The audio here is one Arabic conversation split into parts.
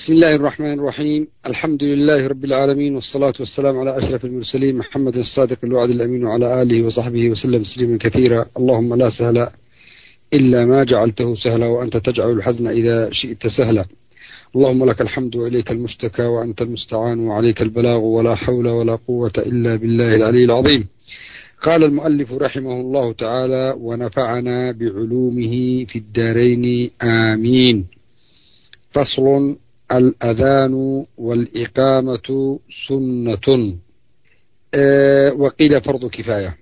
بسم الله الرحمن الرحيم. الحمد لله رب العالمين، والصلاة والسلام على أشرف المرسلين محمد الصادق الوعد الأمين وعلى آله وصحبه وسلم تسليما كثيرا. اللهم لا سهل إلا ما جعلته سهلا، وأنت تجعل الحزن إذا شئت سهلا. اللهم لك الحمد وإليك المشتكى وأنت المستعان وعليك البلاغ، ولا حول ولا قوة إلا بالله العلي العظيم. قال المؤلف رحمه الله تعالى: ونفعنا بعلومه في الدارين آمين. فصل: الأذان والإقامة سنة، وقيل فرض كفاية.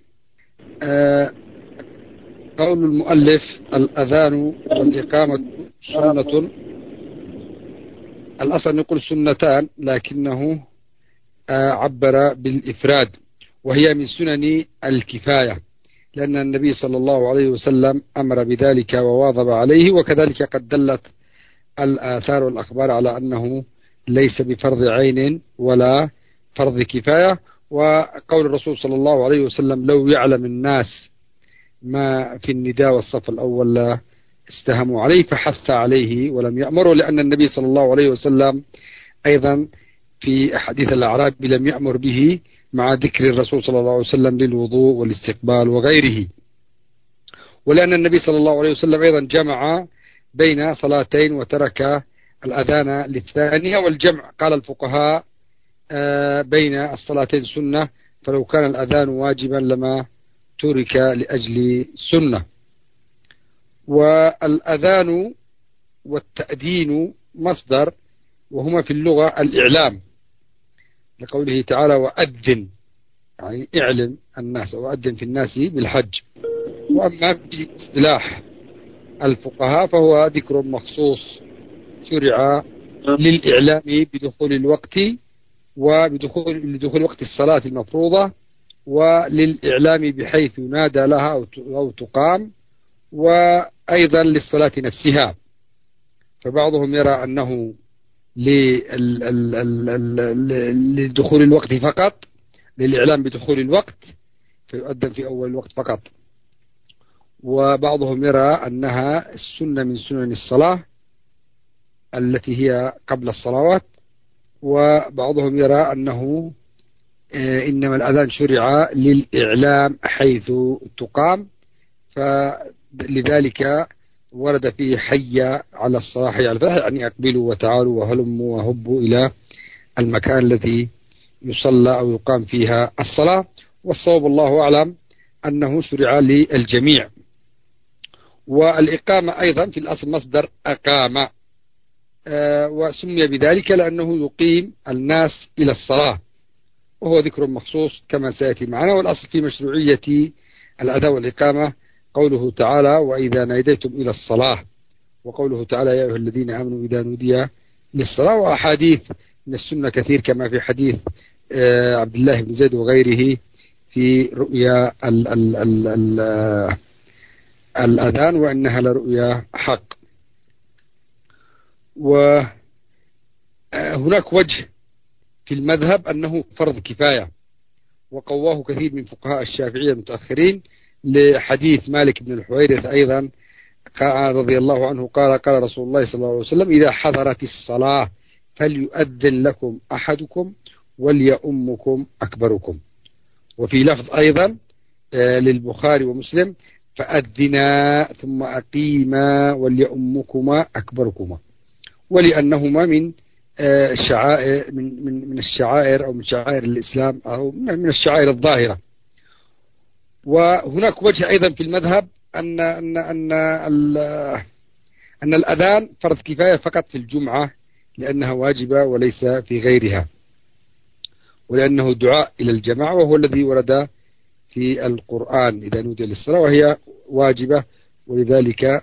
قول المؤلف: الأذان والإقامة سنة، الأصل نقول سنتان، لكنه عبر بالإفراد، وهي من سنن الكفاية، لأن النبي صلى الله عليه وسلم أمر بذلك وواظب عليه، وكذلك قد دلت الآثار والأخبار على أنه ليس بفرض عين ولا فرض كفاية. وقول الرسول صلى الله عليه وسلم: لو يعلم الناس ما في النداء والصف الأول لا استهموا عليه، فحث عليه ولم يأمروا، لأن النبي صلى الله عليه وسلم أيضا في أحاديث الأعراب لم يأمر به، مع ذكر الرسول صلى الله عليه وسلم للوضوء والاستقبال وغيره. ولأن النبي صلى الله عليه وسلم أيضا جمع بين صلاتين وترك الأذان للثانية، والجمع قال الفقهاء بين الصلاتين سنة، فلو كان الأذان واجبا لما ترك لأجل سنة. والأذان والتأذين مصدر، وهما في اللغة الإعلام، لقوله تعالى: وأذن، يعني اعلم الناس، وأذن في الناس بالحج. وأما في اصطلاح الفقهاء فهو ذكر مخصوص شرع للإعلام بدخول الوقت، لدخول وقت الصلاة المفروضة، وللإعلام بحيث ينادى لها أو تقام، وأيضا للصلاة نفسها. فبعضهم يرى أنه لدخول الوقت فقط، للإعلام بدخول الوقت فيؤذن في أول الوقت فقط. وبعضهم يرى أنها السنة من سنن الصلاة التي هي قبل الصلوات. وبعضهم يرى أنه إنما الأذان شرع للإعلام حيث تقام، فلذلك ورد فيه: حي على الصلاة حي على الفلاح، يعني أقبلوا وتعالوا وهلموا وهبوا إلى المكان الذي يصلى أو يقام فيها الصلاة. والصواب الله أعلم أنه شرع للجميع. والإقامة أيضا في الأصل مصدر أقام، وسمي بذلك لأنه يقيم الناس إلى الصلاة، وهو ذكر مخصوص كما سيأتي معنا. والأصل في مشروعية الأذان والإقامة قوله تعالى: وإذا ناديتم إلى الصلاة، وقوله تعالى: يا أيها الذين آمنوا إذا نودي للصلاة. وأحاديث من السنة كثير، كما في حديث عبد الله بن زيد وغيره في رؤيا الأذان، وأنها لرؤيا حق. وهناك وجه في المذهب أنه فرض كفاية، وقواه كثير من فقهاء الشافعية المتأخرين، لحديث مالك بن الحويرث أيضا رضي الله عنه قال: قال رسول الله صلى الله عليه وسلم: إذا حضرت الصلاة فليؤذن لكم أحدكم وليؤمكم أكبركم. وفي لفظ أيضا للبخاري ومسلم: فأذنا ثم أقيما وليؤمكما أكبركما. ولأنهما من شعائر من الشعائر، أو من شعائر الإسلام، أو من الشعائر الظاهرة. وهناك وجه أيضا في المذهب أن الأذان فرض كفاية فقط في الجمعة، لأنها واجبة وليس في غيرها، ولأنه دعاء إلى الجماعة، وهو الذي ورد في القرآن: إذا نودي للصلاة، وهي واجبة، ولذلك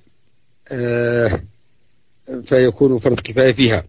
فيكون فرض كفاية فيها.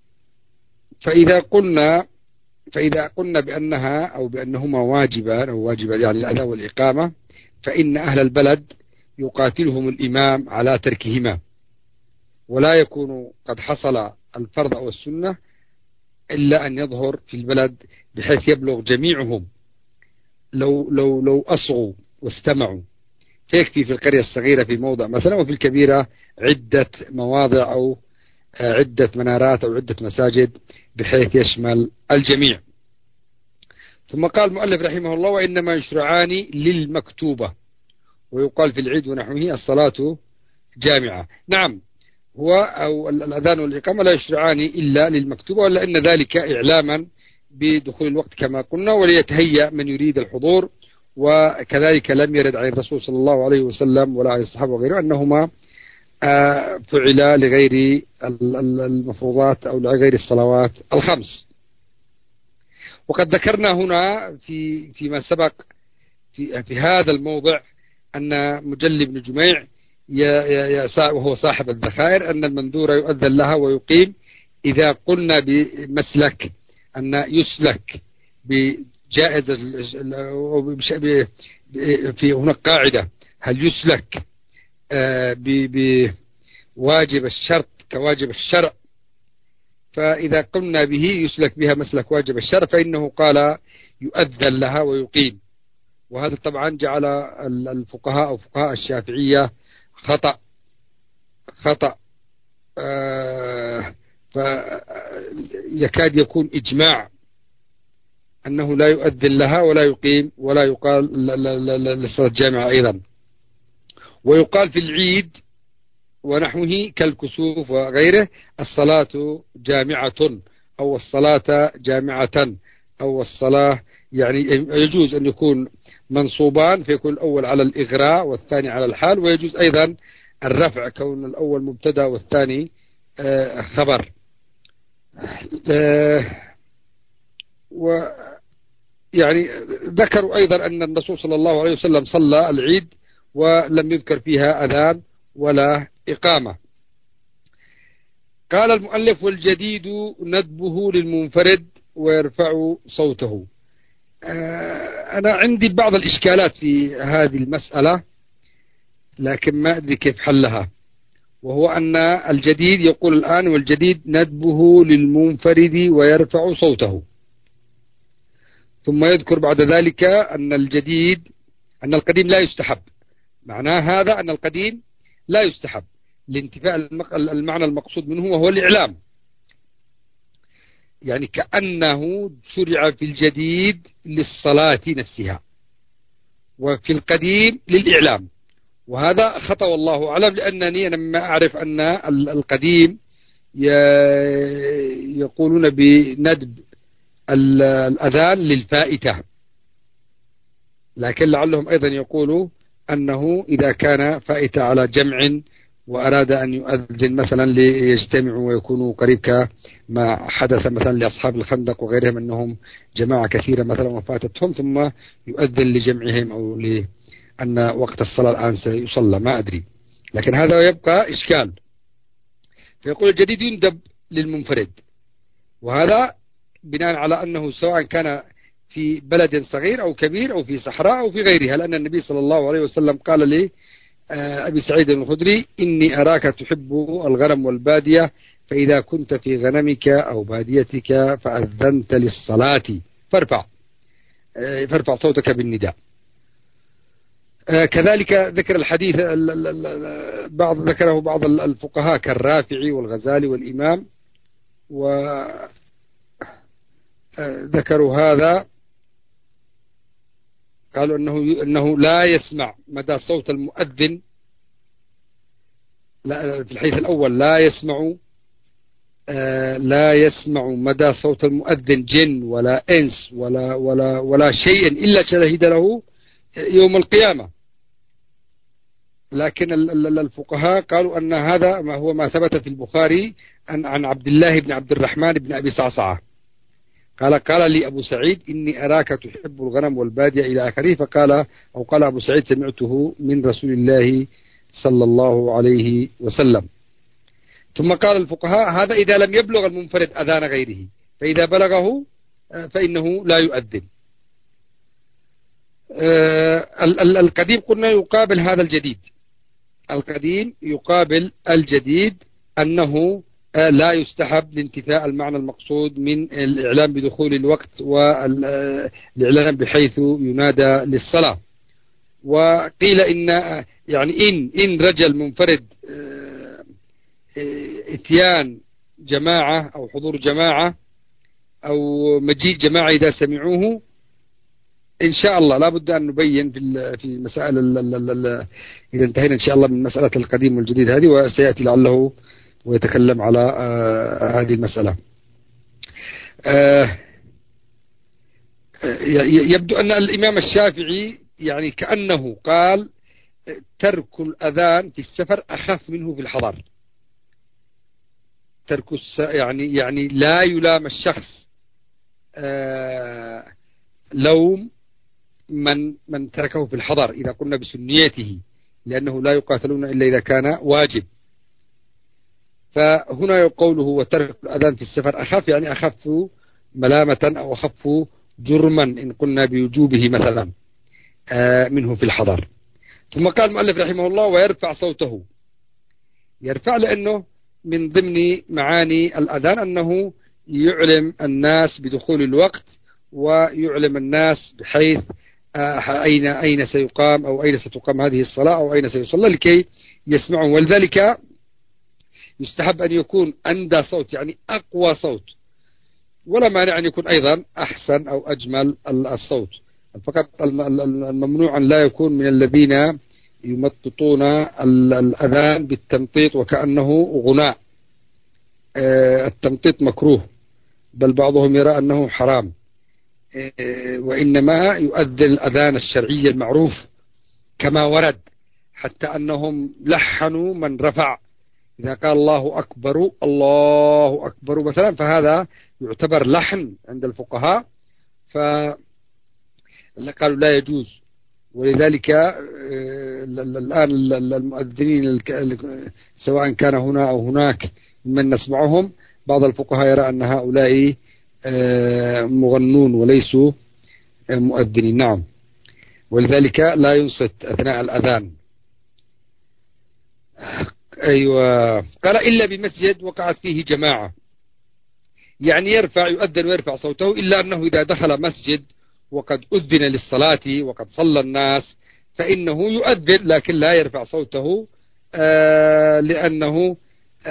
فإذا قلنا بأنها أو بأنهما واجبان يعني الأذان والإقامة، فإن أهل البلد يقاتلهم الإمام على تركهما، ولا يكون قد حصل الفرض أو السنة إلا أن يظهر في البلد بحيث يبلغ جميعهم. لو أصغوا واستمعوا فيكفي في القرية الصغيرة في موضع مثلا، وفي الكبيرة عدة مواضع أو عدة منارات أو عدة مساجد بحيث يشمل الجميع. ثم قال المؤلف رحمه الله: وإنما يشرعان للمكتوبة، ويقال في العيد ونحوه الصلاة جامعة. نعم، هو أو الأذان والإقامة لا يشرعان إلا للمكتوبة، ولا أن ذلك إعلاما بدخول الوقت كما قلنا، وليتهيأ من يريد الحضور. وكذلك لم يرد عن الرسول صلى الله عليه وسلم ولا عن الصحابة وغيره أنهما فعلا لغير المفروضات أو لغير الصلوات الخمس. وقد ذكرنا هنا فيما سبق في هذا الموضع أن مجلي بن جميع وهو صاحب الذخائر أن المنذور يؤذن لها ويقيم إذا قلنا بمسلك أن يسلك بجائز في هناك قاعدة: هل يسلك بواجب الشرط كواجب الشرع؟ فإذا قلنا به يسلك بها مسلك واجب الشرع فإنه قال يؤذن لها ويقيم. وهذا طبعا جعل الفقهاء أو فقهاء الشافعية خطأ فيكاد يكون إجماع أنه لا يؤذن لها ولا يقيم ولا يقال للصلاة الجامعة أيضا. ويقال في العيد ونحوه كالكسوف وغيره: الصلاة جامعة، أو الصلاة جامعة، أو الصلاة، يعني يجوز أن يكون منصوبان فيكون الأول على الإغراء والثاني على الحال، ويجوز أيضا الرفع كون الأول مبتدأ والثاني خبر. ويعني ذكروا أيضا أن الرسول صلى الله عليه وسلم صلى العيد ولم يذكر فيها أذان ولا إقامة. قال المؤلف: والجديد ندبه للمنفرد ويرفع صوته. أنا عندي بعض الإشكالات في هذه المسألة لكن ما أدري كيف حلها. وهو أن الجديد يقول الآن: والجديد ندبه للمنفرد ويرفع صوته، ثم يذكر بعد ذلك أن القديم لا يستحب. معناه هذا أن القديم لا يستحب لانتفاء المعنى المقصود منه وهو الإعلام، يعني كأنه شرع في الجديد للصلاة نفسها وفي القديم للإعلام. وهذا خطأ والله أعلم، لأنني لما أعرف أن القديم يقولون بندب الأذان للفائتة، لكن لعلهم أيضا يقولوا أنه إذا كان فائتة على جمع وأراد أن يؤذن مثلا ليجتمعوا ويكونوا قريب كما حدث مثلا لأصحاب الخندق وغيرهم أنهم جماعة كثيرة مثلا وفاتتهم ثم يؤذن لجمعهم أو لأن وقت الصلاة الآن سيصلى، ما أدري، لكن هذا يبقى إشكال. فيقول الجديد يندب للمنفرد، وهذا بناء على أنه سواء كان في بلد صغير أو كبير أو في صحراء أو في غيرها، لأن النبي صلى الله عليه وسلم قال لي أبي سعيد الخدري: إني أراك تحب الغنم والبادية، فإذا كنت في غنمك أو باديتك فأذنت للصلاة فارفع صوتك بالنداء. كذلك ذكر الحديث ذكره بعض الفقهاء كالرافعي والغزالي والإمام، وذكروا هذا، قالوا أنه لا يسمع مدى صوت المؤذن. في الحديث الأول لا يسمع مدى صوت المؤذن جن ولا إنس ولا شيء إلا شهد له يوم القيامة. لكن الفقهاء قالوا أن هذا ما هو ما ثبت في البخاري عن عبد الله بن عبد الرحمن بن أبي صعصعة قال لي أبو سعيد: إني أراك تحب الغنم والبادية إلى آخره. قال أبو سعيد: سمعته من رسول الله صلى الله عليه وسلم. ثم قال الفقهاء: هذا إذا لم يبلغ المنفرد أذان غيره، فإذا بلغه فإنه لا يؤذن. القديم قلنا يقابل هذا الجديد. القديم يقابل الجديد أنه لا يستحب لانتفاء المعنى المقصود من الإعلام بدخول الوقت والإعلام بحيث ينادى للصلاة. وقيل إن رجل منفرد اتيان جماعة أو حضور جماعة أو مجيء جماعة إذا سمعوه إن شاء الله. لا بد أن نبين في المسائل إذا انتهينا إن شاء الله من مسألة القديم والجديد هذه، وسيأتي لعله ويتكلم على هذه المسألة. يبدو أن الإمام الشافعي يعني كأنه قال ترك الأذان في السفر أخف منه في الحضر. يعني لا يلام الشخص لوم من تركه في الحضر إذا قلنا بسنيته، لأنه لا يقاتلون إلا إذا كان واجب. فهنا قوله وترك الأذان في السفر أخف، يعني أخف ملامة أو أخف جرما إن قلنا بوجوبه مثلا منه في الحضر. ثم قال المؤلف رحمه الله ويرفع صوته. يرفع لأنه من ضمن معاني الأذان أنه يعلم الناس بدخول الوقت، ويعلم الناس بحيث أين سيقام أو أين ستقام هذه الصلاة أو أين سيصلى لكي يسمعون. ولذلك يستحب أن يكون أندى صوت، يعني أقوى صوت، ولا مانع أن يكون أيضا أحسن أو أجمل الصوت. فقط الممنوع أن لا يكون من الذين يمططون الأذان بالتمطيط وكأنه غناء. التمطيط مكروه، بل بعضهم يرى أنه حرام، وإنما يؤذن الأذان الشرعي المعروف كما ورد، حتى أنهم لحنوا من رفع. إذا قال الله أكبر الله أكبر مثلا فهذا يعتبر لحن عند الفقهاء، فقالوا لا يجوز. ولذلك الآن المؤذنين سواء كان هنا أو هناك من نسمعهم، بعض الفقهاء يرى أن هؤلاء مغنون وليسوا مؤذنين. نعم، ولذلك لا ينصت أثناء الأذان. أيوة، قال إلا بمسجد وقعت فيه جماعة، يعني يؤذن ويرفع صوته، إلا أنه إذا دخل مسجد وقد أذن للصلاة وقد صلى الناس فإنه يؤذن، لكن لا يرفع صوته لأنه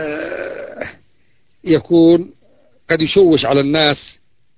يكون قد يشوش على الناس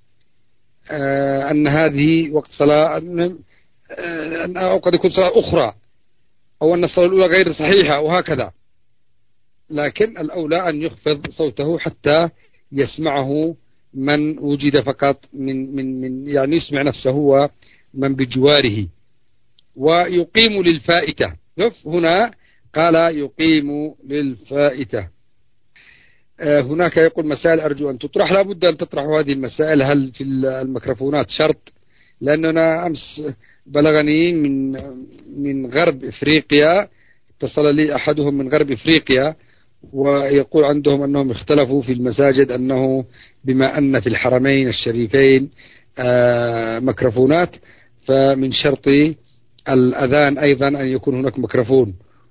أن هذه وقت صلاة، أو قد يكون صلاة أخرى، أو أن الصلاة الأولى غير صحيحة وهكذا. لكن الأولى أن يخفض صوته حتى يسمعه من وجد فقط من يعني يسمع نفسه ومن بجواره. ويقيم للفائتة. هنا قال يقيم للفائتة. هناك يقول مسائل أرجو أن تطرح. لا بد أن تطرحوا هذه المسائل. هل في الميكروفونات شرط؟ لأننا أمس بلغني من غرب إفريقيا، اتصل لي أحدهم من غرب إفريقيا ويقول عندهم أنهم اختلفوا في المساجد، أنه بما أن في الحرمين الشريفين ميكروفونات، فمن شرط الأذان أيضا أن يكون هناك ميكروفون.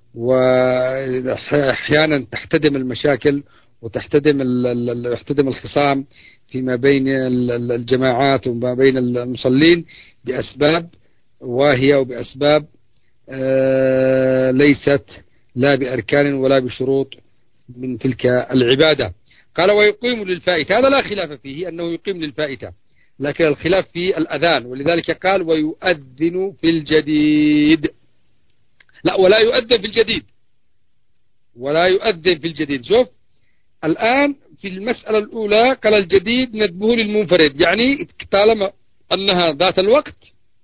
وأحيانا تحتدم المشاكل وتحتدم الخصام فيما بين الجماعات وما بين المصلين بأسباب واهية وبأسباب ليست لا بأركان ولا بشروط من تلك العبادة. قال ويقيم للفائتة، هذا لا خلاف فيه أنه يقيم للفائتة، لكن الخلاف في الأذان. ولذلك قال ويؤذن في الجديد. لا، ولا يؤذن في الجديد، ولا يؤذن في الجديد. شوف الآن في المسألة الأولى قال الجديد ندبه للمنفرد، يعني طالما أنها ذات الوقت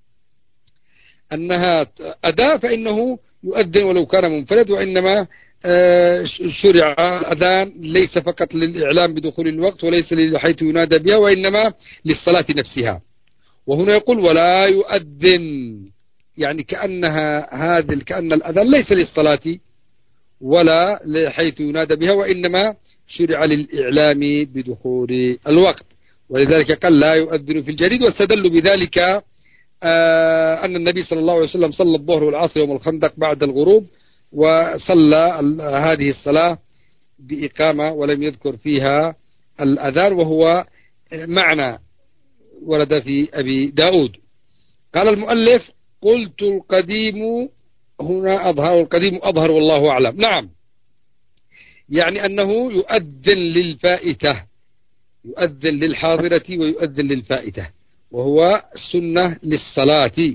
أنها أداة فإنه يؤذن ولو كان منفرد. وإنما شرع الأذان ليس فقط للإعلام بدخول الوقت وليس لحيث ينادى بها، وإنما للصلاة نفسها. وهنا يقول ولا يؤذن، يعني كأن الأذان ليس للصلاة ولا لحيث ينادى بها، وإنما شرع للإعلام بدخول الوقت. ولذلك قال لا يؤذن في الجديد. واستدلوا بذلك أن النبي صلى الله عليه وسلم صلى الظهر والعصر يوم الخندق بعد الغروب، وصلى هذه الصلاة بإقامة ولم يذكر فيها الأذان، وهو معنى ورد في أبي داود. قال المؤلف قلت القديم هنا أظهر، القديم أظهر والله أعلم. نعم، يعني أنه يؤذن للفائتة، يؤذن للحاضرة ويؤذن للفائتة، وهو سنة للصلاة.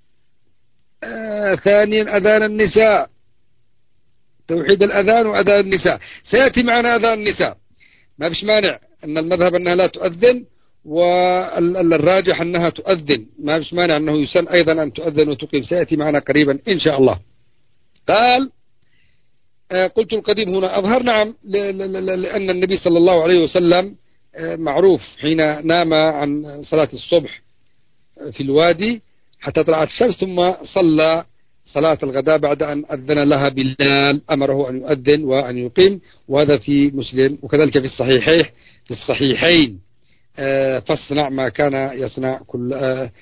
ثانيا أذان النساء، توحيد الأذان وأذان النساء سيأتي معنا. أذان النساء ما فيش مانع أن المذهب أنها لا تؤذن، والراجح أنها تؤذن، ما فيش مانع أنه يسن أيضا أن تؤذن وتقيم، سيأتي معنا قريبا إن شاء الله. قال قلت القديم هنا أظهر، نعم، لأن النبي صلى الله عليه وسلم معروف حين نام عن صلاة الصبح في الوادي حتى طلعت الشمس، ثم صلى صلاة الغداء بعد أن أذن لها بلال، أمره أن يؤذن وأن يقيم، وهذا في مسلم، وكذلك في الصحيحين فاصنع ما كان يصنع كل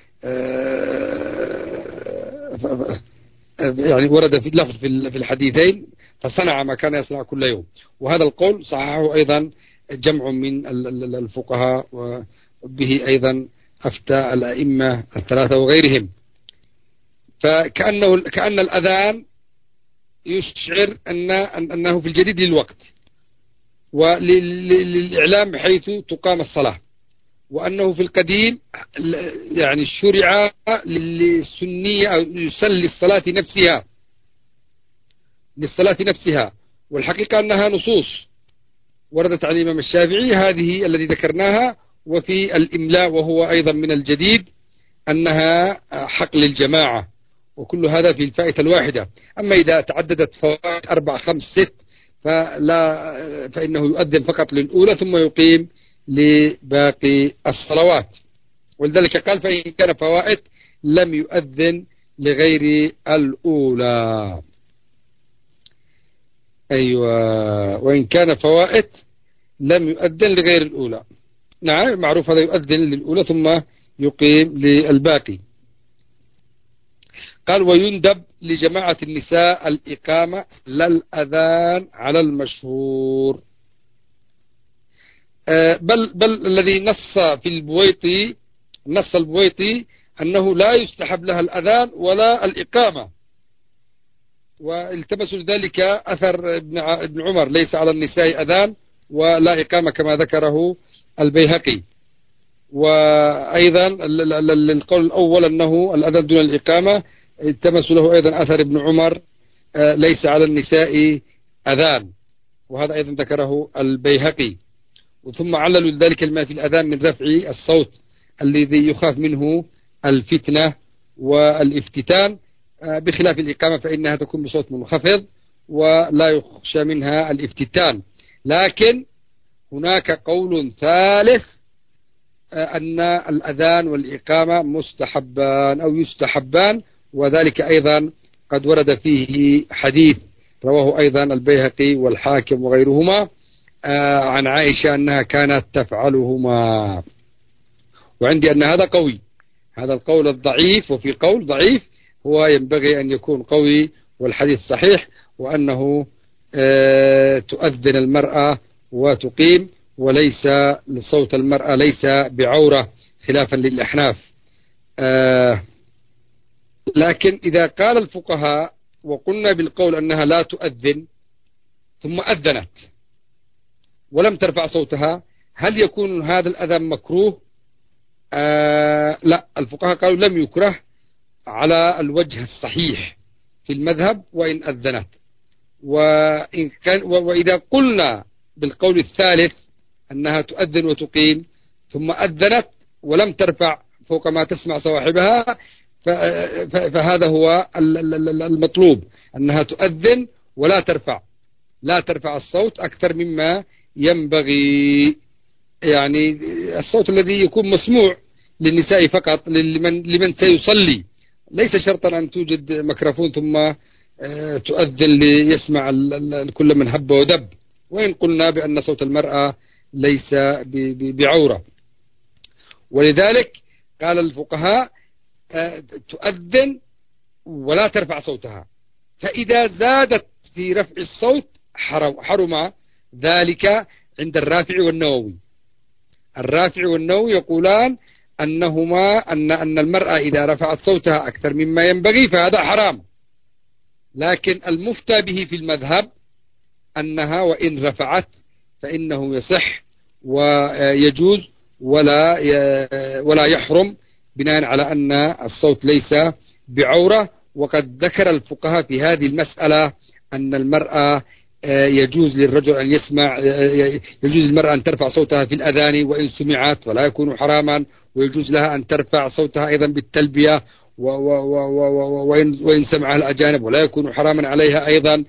يعني ورد في لفظ في الحديثين فصنع ما كان يصنع كل يوم، وهذا القول صححه أيضا جمع من الفقهاء، وبه أيضا أفتى الأئمة الثلاثة وغيرهم. كأن الأذان يشعر أنه في الجديد للوقت وللإعلام حيث تقام الصلاة، وأنه في القديم يعني شرع للسنية أو يسن للصلاة نفسها، والحقيقة أنها نصوص وردت عن الإمام الشافعي هذه التي ذكرناها، وفي الإملاء وهو أيضا من الجديد أنها حق للجماعة، وكل هذا في الفائتة الواحدة. أما إذا تعددت فوائد 4 5 6 فإنه يؤذن فقط للأولى ثم يقيم لباقي الصلوات، ولذلك قال فإن كان فوائد لم يؤذن لغير الأولى. أيوة، وإن كان فوائد لم يؤذن لغير الأولى، نعم معروف هذا، يؤذن للأولى ثم يقيم للباقي. قال ويندب لجماعة النساء الإقامة لا الأذان على المشهور. بل الذي نص البويطي أنه لا يستحب لها الأذان ولا الإقامة، والتمسوا لذلك أثر ابن عمر ليس على النساء أذان ولا إقامة كما ذكره البيهقي. وأيضا القول الأول أنه الأذان دون الإقامة التمسوا له أيضا أثر ابن عمر ليس على النساء أذان، وهذا أيضا ذكره البيهقي. ثم عللوا ذلك ما في الأذان من رفع الصوت الذي يخاف منه الفتنة والافتتان، بخلاف الإقامة فإنها تكون بصوت منخفض ولا يخشى منها الافتتان. لكن هناك قول ثالث أن الأذان والإقامة مستحبان أو يستحبان، وذلك أيضا قد ورد فيه حديث رواه أيضا البيهقي والحاكم وغيرهما عن عائشة أنها كانت تفعلهما، وعندي أن هذا قوي، هذا القول الضعيف، وفي قول ضعيف هو ينبغي أن يكون قوي والحديث صحيح، وأنه تؤذن المرأة وتقيم، وليس صوت المرأة ليس بعورة خلافا للأحناف. لكن إذا قال الفقهاء وقلنا بالقول أنها لا تؤذن ثم أذنت ولم ترفع صوتها، هل يكون هذا الأذان مكروه؟ لا، الفقهاء قالوا لم يكره على الوجه الصحيح في المذهب وإن أذنت. وإذا قلنا بالقول الثالث أنها تؤذن وتقيم ثم أذنت ولم ترفع فوق ما تسمع صواحبها، فهذا هو المطلوب، أنها تؤذن ولا ترفع، لا ترفع الصوت أكثر مما ينبغي، يعني الصوت الذي يكون مسموع للنساء فقط، لمن سيصلي، ليس شرطا أن توجد ميكروفون ثم تؤذن ليسمع كل من هب ودب، وإن قلنا بأن صوت المرأة ليس بعورة. ولذلك قال الفقهاء تؤذن ولا ترفع صوتها، فإذا زادت في رفع الصوت حرم ذلك عند الرافع والنووي. الرافع والنووي يقولان أن المرأة إذا رفعت صوتها أكثر مما ينبغي فهذا حرام، لكن المفتى به في المذهب أنها وإن رفعت فإنه يصح ويجوز ولا يحرم، بناء على أن الصوت ليس بعورة. وقد ذكر الفقهاء في هذه المسألة أن المرأة يجوز للرجل أن يسمع، يجوز للمرأة أن ترفع صوتها في الأذان وإن سمعت ولا يكون حراما، ويجوز لها أن ترفع صوتها أيضا بالتلبية وإن سمعها الأجانب ولا يكون حراما عليها أيضا.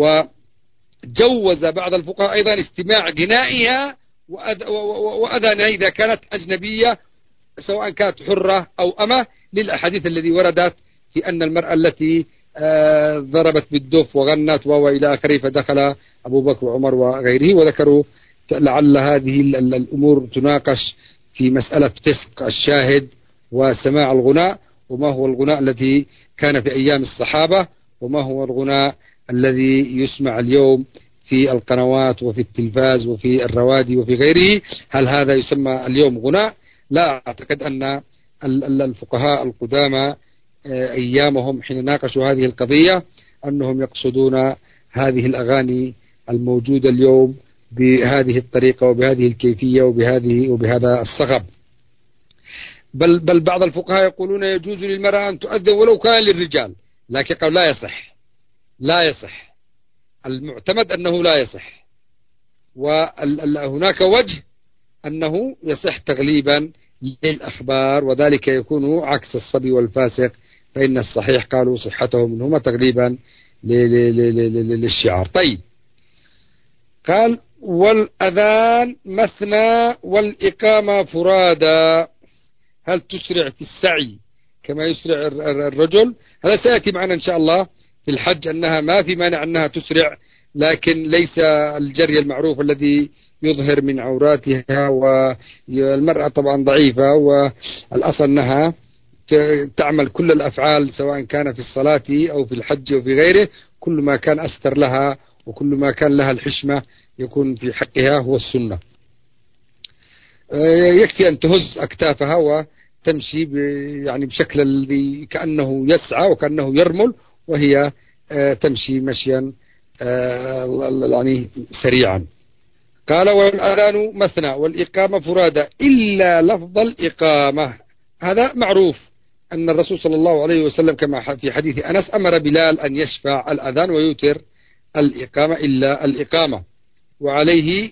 وجوز بعض الفقهاء أيضا استماع غنائها وأذانها إذا كانت أجنبية سواء كانت حرة أو أمة، للأحاديث الذي وردت في أن المرأة التي ضربت بالدف وغنت وإلى آخره فدخل أبو بكر وعمر وغيره، وذكروا لعل هذه الأمور تناقش في مسألة فسق الشاهد وسماع الغناء، وما هو الغناء الذي كان في أيام الصحابة وما هو الغناء الذي يسمع اليوم في القنوات وفي التلفاز وفي الروادي وفي غيره. هل هذا يسمى اليوم غناء؟ لا أعتقد أن الفقهاء القدامى أيامهم حين ناقشوا هذه القضية أنهم يقصدون هذه الأغاني الموجودة اليوم بهذه الطريقة وبهذه الكيفية وبهذا الصخب. بل بعض الفقهاء يقولون يجوز للمرأة أن تؤذن ولو كان للرجال، لكن قال لا يصح. المعتمد أنه لا يصح، وهناك وجه أنه يصح تغليبا للأخبار، وذلك يكون عكس الصبي والفاسق، فإن الصحيح قالوا صحته منهما تغليبا للشعار. طيب، قال والأذان مثنى والإقامة فرادى، هل تسرع في السعي كما يسرع الرجل؟ هذا سيأتي معنا إن شاء الله في الحج، أنها ما في مانع أنها تسرع، لكن ليس الجري المعروف الذي يظهر من عوراتها، والمرأة طبعا ضعيفة، والأصل أنها تعمل كل الأفعال سواء كان في الصلاة أو في الحج أو في غيره، كل ما كان أستر لها وكل ما كان لها الحشمة يكون في حقها هو السنة. يكفي أن تهز أكتافها وتمشي يعني بشكل الذي كأنه يسعى وكأنه يرمل، وهي تمشي مشيا يعني سريعا. قال والأذان مثنى والإقامة فرادى إلا لفظ الإقامة. هذا معروف أن الرسول صلى الله عليه وسلم كما في حديث أنس أمر بلال أن يشفع الأذان ويوتر الإقامة إلا الإقامة، وعليه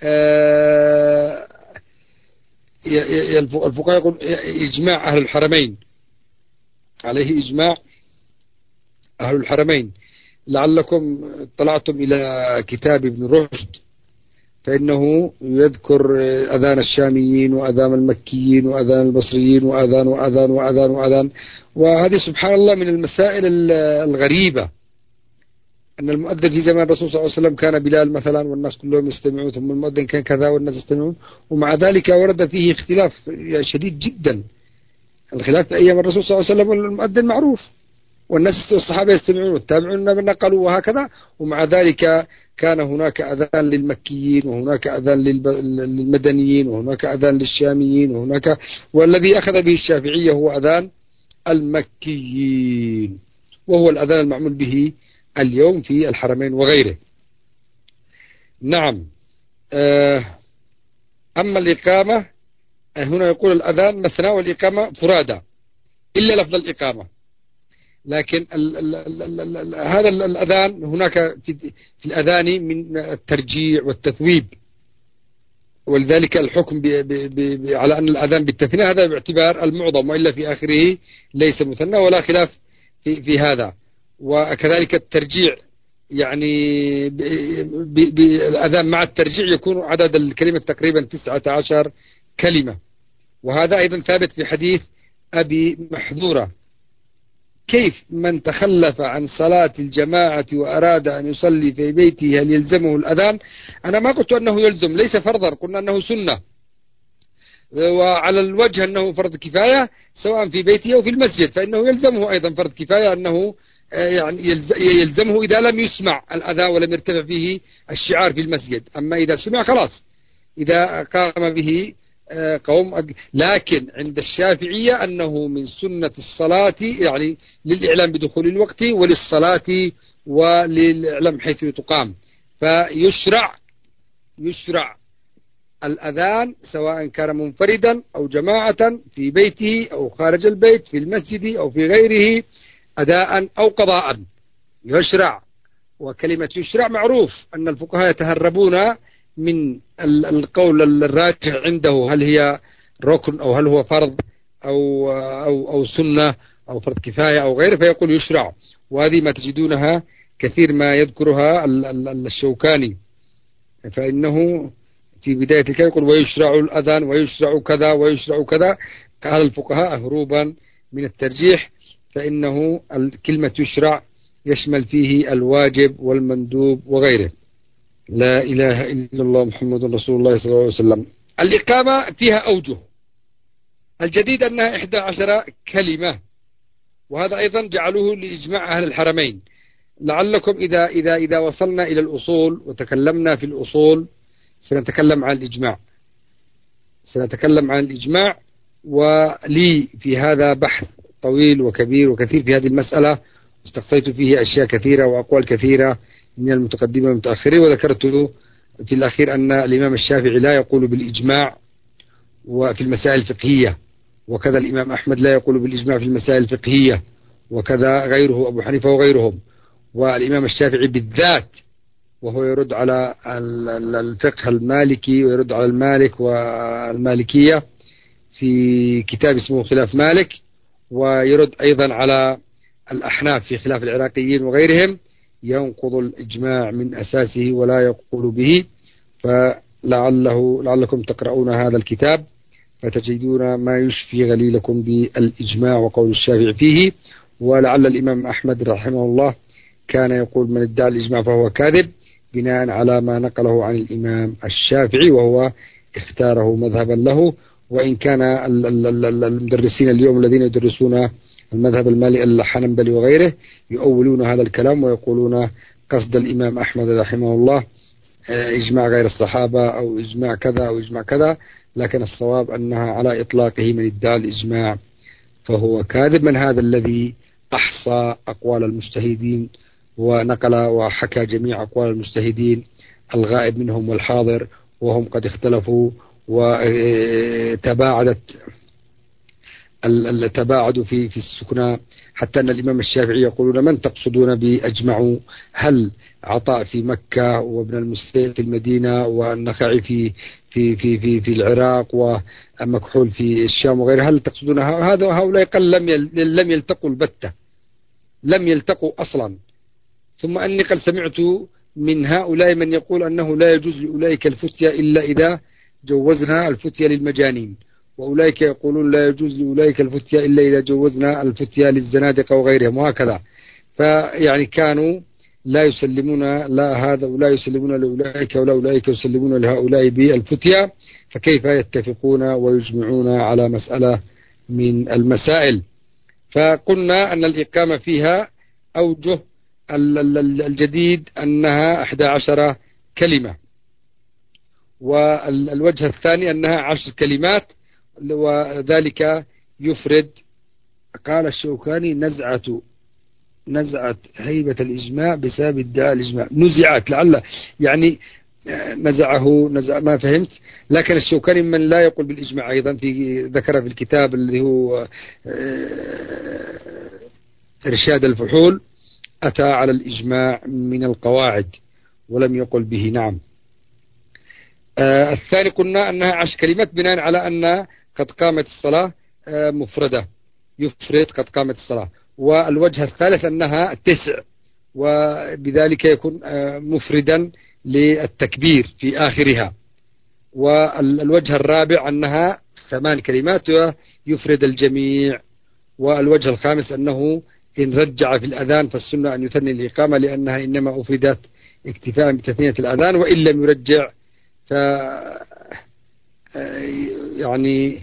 الفقهاء يقول إجماع أهل الحرمين، عليه إجماع أهل الحرمين. لعلكم اطلعتم إلى كتاب ابن رشد فإنه يذكر أذان الشاميين وأذان المكيين وأذان البصريين وأذان، وهذه سبحان الله من المسائل الغريبة، أن المؤذن في زمان الرسول صلى الله عليه وسلم كان بلال مثلا والناس كلهم يستمعون، ثم المؤذن كان كذا والناس يستمعون، ومع ذلك ورد فيه اختلاف شديد جدا. الخلاف في أيام الرسول صلى الله عليه وسلم والمؤذن معروف، والناس الصحابة يستمعون والتابعون نقلوا وهكذا، ومع ذلك كان هناك أذان للمكيين وهناك أذان للمدنيين وهناك أذان للشاميين والذي أخذ به الشافعية هو أذان المكيين، وهو الأذان المعمول به اليوم في الحرمين وغيره. نعم. أما الإقامة هنا يقول الأذان مثنى والإقامة فرادى إلا لفظ الإقامة، لكن هذا الأذان هناك في الأذان من الترجيع والتثويب، ولذلك الحكم على أن الأذان بالتثنية هذا باعتبار المعظم، وإلا في آخره ليس مثنى ولا خلاف في هذا. وكذلك الترجيع يعني بالأذان مع الترجيع يكون عدد الكلمة تقريبا 19 كلمة، وهذا أيضا ثابت في حديث أبي محذورة: كيف من تخلف عن صلاة الجماعة وأراد أن يصلي في بيته هل يلزمه الأذان؟ أنا ما قلت أنه يلزم، ليس فرضا، قلنا أنه سنة، وعلى الوجه أنه فرض كفاية سواء في بيته أو في المسجد، فإنه يلزمه أيضا فرض كفاية، أنه يعني يلزمه إذا لم يسمع الأذان ولم يرتفع فيه الشعار في المسجد. أما إذا سمع خلاص، إذا قام به قوم. لكن عند الشافعية أنه من سنة الصلاة، يعني للإعلام بدخول الوقت وللصلاة وللإعلام حيث تقام، يشرع الأذان سواء كان منفردا أو جماعة في بيته أو خارج البيت في المسجد أو في غيره أداء أو قضاء يشرع. وكلمة يشرع معروف أن الفقهاء يتهربون من القول الراجح عنده هل هي ركن أو هل هو فرض أو سنة أو فرض كفاية أو غيره، فيقول يشرع. وهذه ما تجدونها كثير ما يذكرها الشوكاني، فإنه في بداية الكلام يقول ويشرع الأذان ويشرع كذا ويشرع كذا. قال الفقهاء هروبا من الترجيح، فإنه الكلمة يشرع يشمل فيه الواجب والمندوب وغيره. لا إله إلا الله محمد رسول الله صلى الله عليه وسلم. الإقامة فيها أوجه. الجديد أنها 11 كلمة، وهذا أيضا جعلوه لإجماع أهل الحرمين. لعلكم إذا وصلنا إلى الأصول وتكلمنا في الأصول سنتكلم عن الإجماع، ولي في هذا بحث طويل وكبير وكثير في هذه المسألة، استقصيت فيه أشياء كثيرة وأقوال كثيرة من المتقدمين والمتأخرين، وذكرت في الأخير أن الإمام الشافعي لا يقول بالإجماع وفي المسائل الفقهية، وكذا الإمام أحمد لا يقول بالإجماع في المسائل الفقهية، وكذا غيره أبو حنيفة وغيرهم. والإمام الشافعي بالذات وهو يرد على الفقه المالكي ويرد على المالك والمالكية في كتاب اسمه خلاف مالك، ويرد أيضا على الأحناف في خلاف العراقيين وغيرهم، ينقض الإجماع من أساسه ولا يقول به. فلعلكم تقرؤون هذا الكتاب فتجدون ما يشفي غليلكم بالإجماع وقول الشافعي فيه. ولعل الإمام أحمد رحمه الله كان يقول من ادعى الإجماع فهو كاذب، بناء على ما نقله عن الإمام الشافعي، وهو اختاره مذهبا له. وإن كان المدرسين اليوم الذين يدرسون المذهب المالي الحنبلي وغيره يؤولون هذا الكلام ويقولون قصد الإمام أحمد رحمه الله إجماع غير الصحابة أو إجماع كذا أو إجماع كذا، لكن الصواب أنها على إطلاقه من ادعى الإجماع فهو كاذب. من هذا الذي أحصى أقوال المجتهدين ونقل وحكى جميع أقوال المجتهدين الغائب منهم والحاضر، وهم قد اختلفوا تباعدوا في السكنى، حتى أن الإمام الشافعي يقولون من تقصدون بأجمعوا؟ هل عطاء في مكة وابن المسيب في المدينة والنخعي في العراق ومكحول في الشام وغيرها، هل تقصدون هؤلاء؟ قال لم يلتقوا البتة، لم يلتقوا أصلا. ثم أني قد سمعت من هؤلاء من يقول أنه لا يجوز لأولئك الفتية إلا إذا جوزنا الفتية للمجانين، وأولئك يقولون لا يجوز لأولئك الفتية إلا إذا جوزنا الفتية للزنادقة وغيرهم، وهكذا. فيعني كانوا لا يسلمون لا هذا ولا يسلمون لأولئك ولا أولئك يسلمون لهؤلاء بالفتية، فكيف يتفقون ويجمعون على مسألة من المسائل؟ فقلنا أن الإقامة فيها أوجه. الجديد أنها 11 كلمة، والوجه الثاني أنها 10 كلمات، وذلك يفرد. قال الشوكاني نزعت هيبة الإجماع بسبب ادعاء الإجماع. نزعت لعل يعني نزع ما فهمت. لكن الشوكاني من لا يقول بالإجماع أيضا ذكر في الكتاب اللي هو إرشاد الفحول أتى على الإجماع من القواعد ولم يقل به. نعم. الثاني قلنا أنها 10 كلمات بناء على أن قد قامت الصلاة مفردة، يفرد قد قامت الصلاة. والوجه الثالث أنها 9، وبذلك يكون مفردا للتكبير في آخرها. والوجه الرابع أنها 8 كلمات يفرد الجميع. والوجه الخامس أنه إن رجع في الأذان فالسنة أن يثني الإقامة، لأنها إنما أفردت اكتفاء بتثنية الأذان، وإن لم يرجع يعني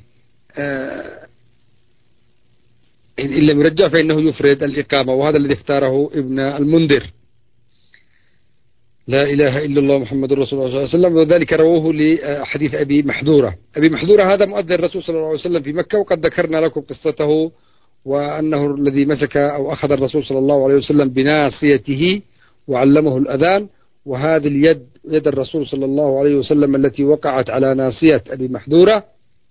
إن لم يرجع فإنه يفرد الإقامة، وهذا الذي اختاره ابن المنذر. لا إله إلا الله محمد رسول الله صلى الله عليه وسلم. وذلك رواه لحديث أبي محذورة. أبي محذورة هذا مؤذن الرسول صلى الله عليه وسلم في مكة، وقد ذكرنا لكم قصته، وأنه الذي مسك أو أخذ الرسول صلى الله عليه وسلم بناصيته وعلمه الأذان، وهذه اليد يد الرسول صلى الله عليه وسلم التي وقعت على ناصية أبي محذورة،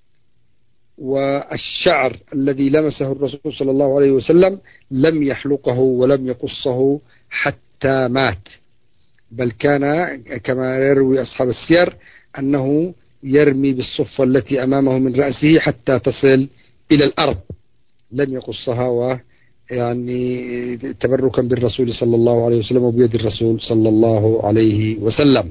والشعر الذي لمسه الرسول صلى الله عليه وسلم لم يحلقه ولم يقصه حتى مات، بل كان كما يروي أصحاب السير أنه يرمي بالصفة التي أمامه من رأسه حتى تصل إلى الأرض، لم يقصها، يعني تبركا بالرسول صلى الله عليه وسلم وبيد الرسول صلى الله عليه وسلم.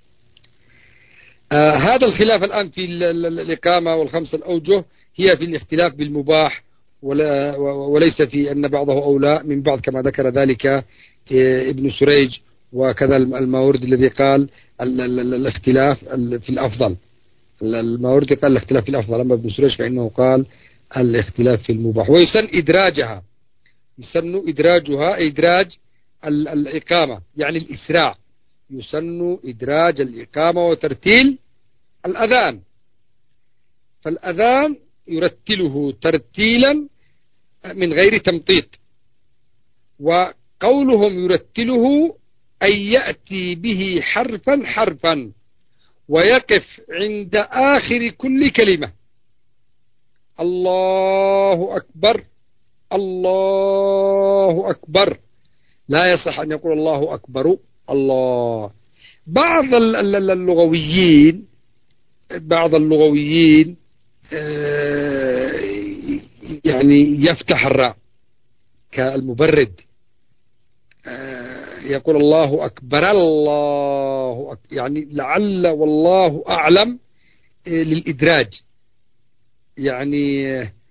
هذا الخلاف الآن في الإقامة والخمسة الأوجه هي في الاختلاف بالمباح، وليس في أن بعضه أولى من بعض كما ذكر ذلك ابن سريج، وكذا الماوردي الذي قال الاختلاف في الأفضل. الماوردي قال الاختلاف في الأفضل، أما ابن سريج فإنه قال الاختلاف في المباح. ويسن إدراجها، يسن إدراجها إدراج الإقامة يعني الإسراع، يسن إدراج الإقامة وترتيل الأذان، فالأذان يرتله ترتيلا من غير تمطيط، وقولهم يرتله أي يأتي به حرفا حرفا ويقف عند آخر كل كلمة، الله أكبر الله أكبر، لا يصح أن يقول الله أكبر الله. بعض اللغويين يعني يفتح الراء كالمبرد، يقول الله أكبر الله أكبر، يعني لعل والله أعلم للإدراج، يعني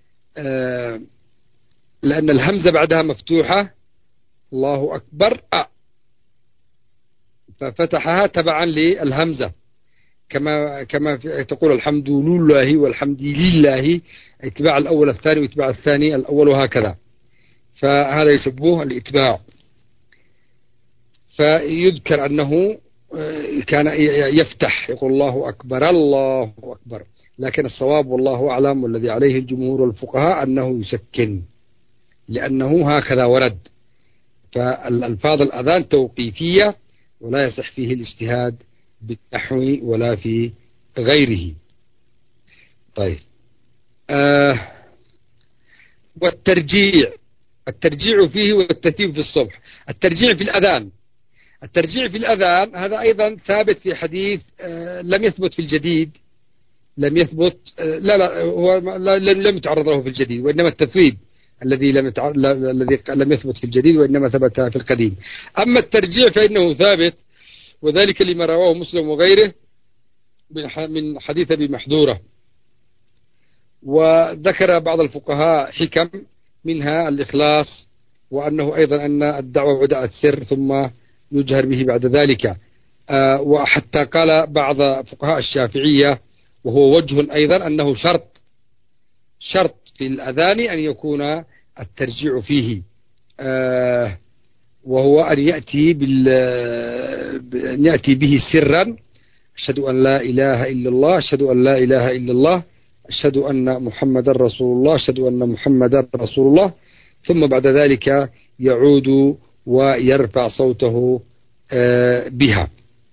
لأن الهمزة بعدها مفتوحة الله أكبر ففتحها تبعا للهمزة، كما تقول الحمد لله والحمد لله، اتباع الأول الثاني واتباع الثاني الأول وهكذا، فهذا يسبوه الاتباع. فيذكر أنه كان يفتح يقول الله أكبر الله أكبر، لكن الصواب والله أعلم والذي عليه الجمهور والفقهاء أنه يسكن، لأنه هكذا ورد، فالألفاظ الأذان توقيفية ولا يصح فيه الاجتهاد بالنحو ولا في غيره. طيب الترجيع فيه والترتيب في الصبح. الترجيع في الأذان هذا أيضا ثابت في حديث لم يثبت في الجديد، لم يثبت هو لم يتعرض له في الجديد، وإنما التثويب الذي لم يثبت في الجديد وإنما ثبت في القديم. أما الترجيع فإنه ثابت، وذلك لما رواه مسلم وغيره من حديث أبي محذورة. وذكر بعض الفقهاء حكم منها الإخلاص، وأنه أيضا أن الدعوة بدأت سر ثم يجهر به بعد ذلك. وحتى قال بعض فقهاء الشافعية وهو وجه أيضا أنه شرط في الأذان أن يكون الترجيع فيه، وهو أن يأتي به سرا، أشهد أن لا إله إلا الله، أشهد أن لا إله إلا الله، أشهد أن محمد رسول الله، أشهد أن محمد رسول الله، ثم بعد ذلك يعود ويرفع صوته بها.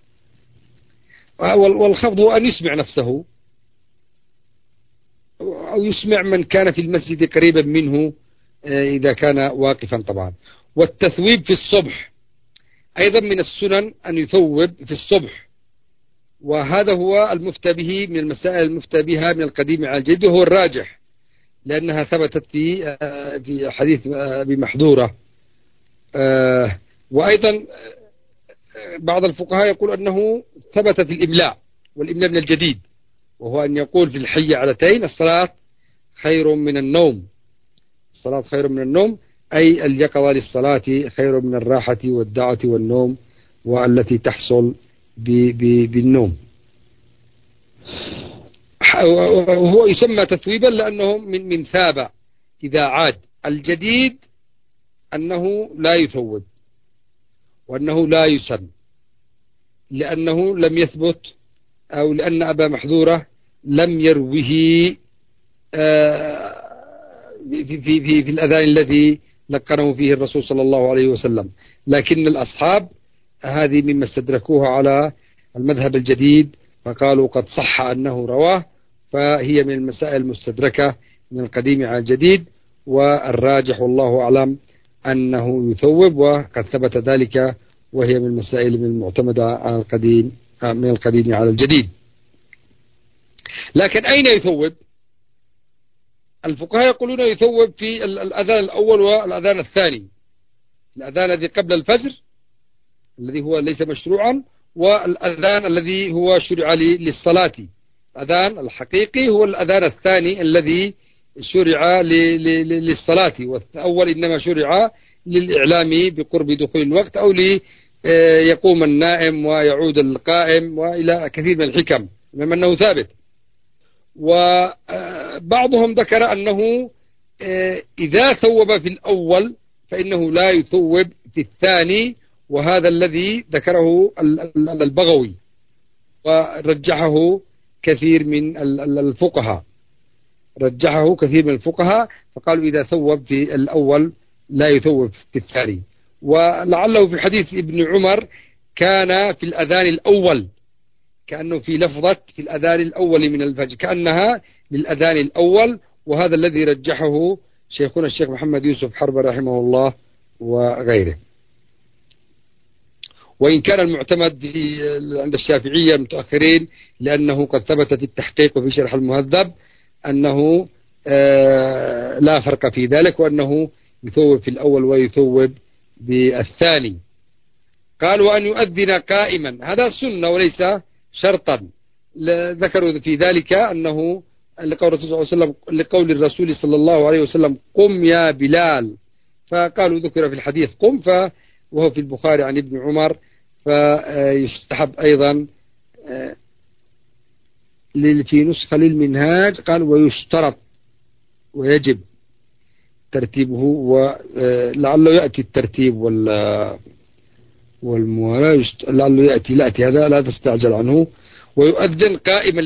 والخفض هو أن يسمع نفسه أو يسمع من كان في المسجد قريبا منه إذا كان واقفا طبعا. والتثويب في الصبح أيضا من السنن أن يثوب في الصبح، وهذا هو المفتى به من المسائل المفتى بها من القديم على الجديد، وهو الراجح لأنها ثبتت في حديث أبي محذورة. وأيضا بعض الفقهاء يقول أنه ثبت في الإملاء، والإملاء من الجديد، وهو أن يقول في الحي علتين الصلاة خير من النوم، الصلاة خير من النوم، أي اليقظة للصلاة خير من الراحة والدعة والنوم والتي تحصل بالنوم. وهو يسمى تثويبا لأنه من ثاب إذا عاد. الجديد أنه لا يثوب وأنه لا يسن، لأنه لم يثبت، أو لأن أبا محذورة لم يروه في الأذان الذي لقنه فيه الرسول صلى الله عليه وسلم، لكن الأصحاب هذه مما استدركوها على المذهب الجديد، فقالوا قد صح أنه رواه، فهي من المسائل المستدركة من القديم على الجديد. والراجح والله أعلم أنه يثوب، وقد ثبت ذلك، وهي من المسائل من المعتمدة على القديم من القديم على الجديد. لكن أين يثوب؟ الفقهاء يقولون يثوب في الأذان الأول والأذان الثاني، الأذان الذي قبل الفجر الذي هو ليس مشروعا، والأذان الذي هو شرع للصلاة. الأذان الحقيقي هو الأذان الثاني الذي شرع للصلاة، والأول إنما شرع للإعلام بقرب دخول الوقت، أو ليقوم النائم ويعود القائم، وإلى كثير من الحكم، مما أنه ثابت. وبعضهم ذكر أنه إذا ثوب في الأول فإنه لا يثوب في الثاني، وهذا الذي ذكره البغوي ورجحه كثير من الفقهاء، فقالوا إذا ثوب في الأول لا يثوب في الثاني. ولعله في حديث ابن عمر كان في الأذان الأول، كأنه في لفظة في الأذان الأول من الفجر، كأنها للأذان الأول، وهذا الذي رجحه شيخنا الشيخ محمد يوسف حرب رحمه الله وغيره. وإن كان المعتمد عند الشافعية المتأخرين، لأنه قد ثبت في التحقيق وفي شرح المهذب أنه لا فرق في ذلك، وأنه يثوب في الأول ويثوب بالثاني. قال وأن يؤذن قائما، هذا سنة وليس شرطا. ذكروا في ذلك أنه لقول الرسول صلى الله عليه وسلم قم يا بلال، فقالوا ذكر في الحديث قم، وهو في البخاري عن ابن عمر، فيستحب أيضا في نسخة للمنهاج قال ويشترط ويجب ترتيبه، ولعله يأتي الترتيب والموالاة، لعله يأتي هذا لا تستعجل عنه. ويؤذن قائما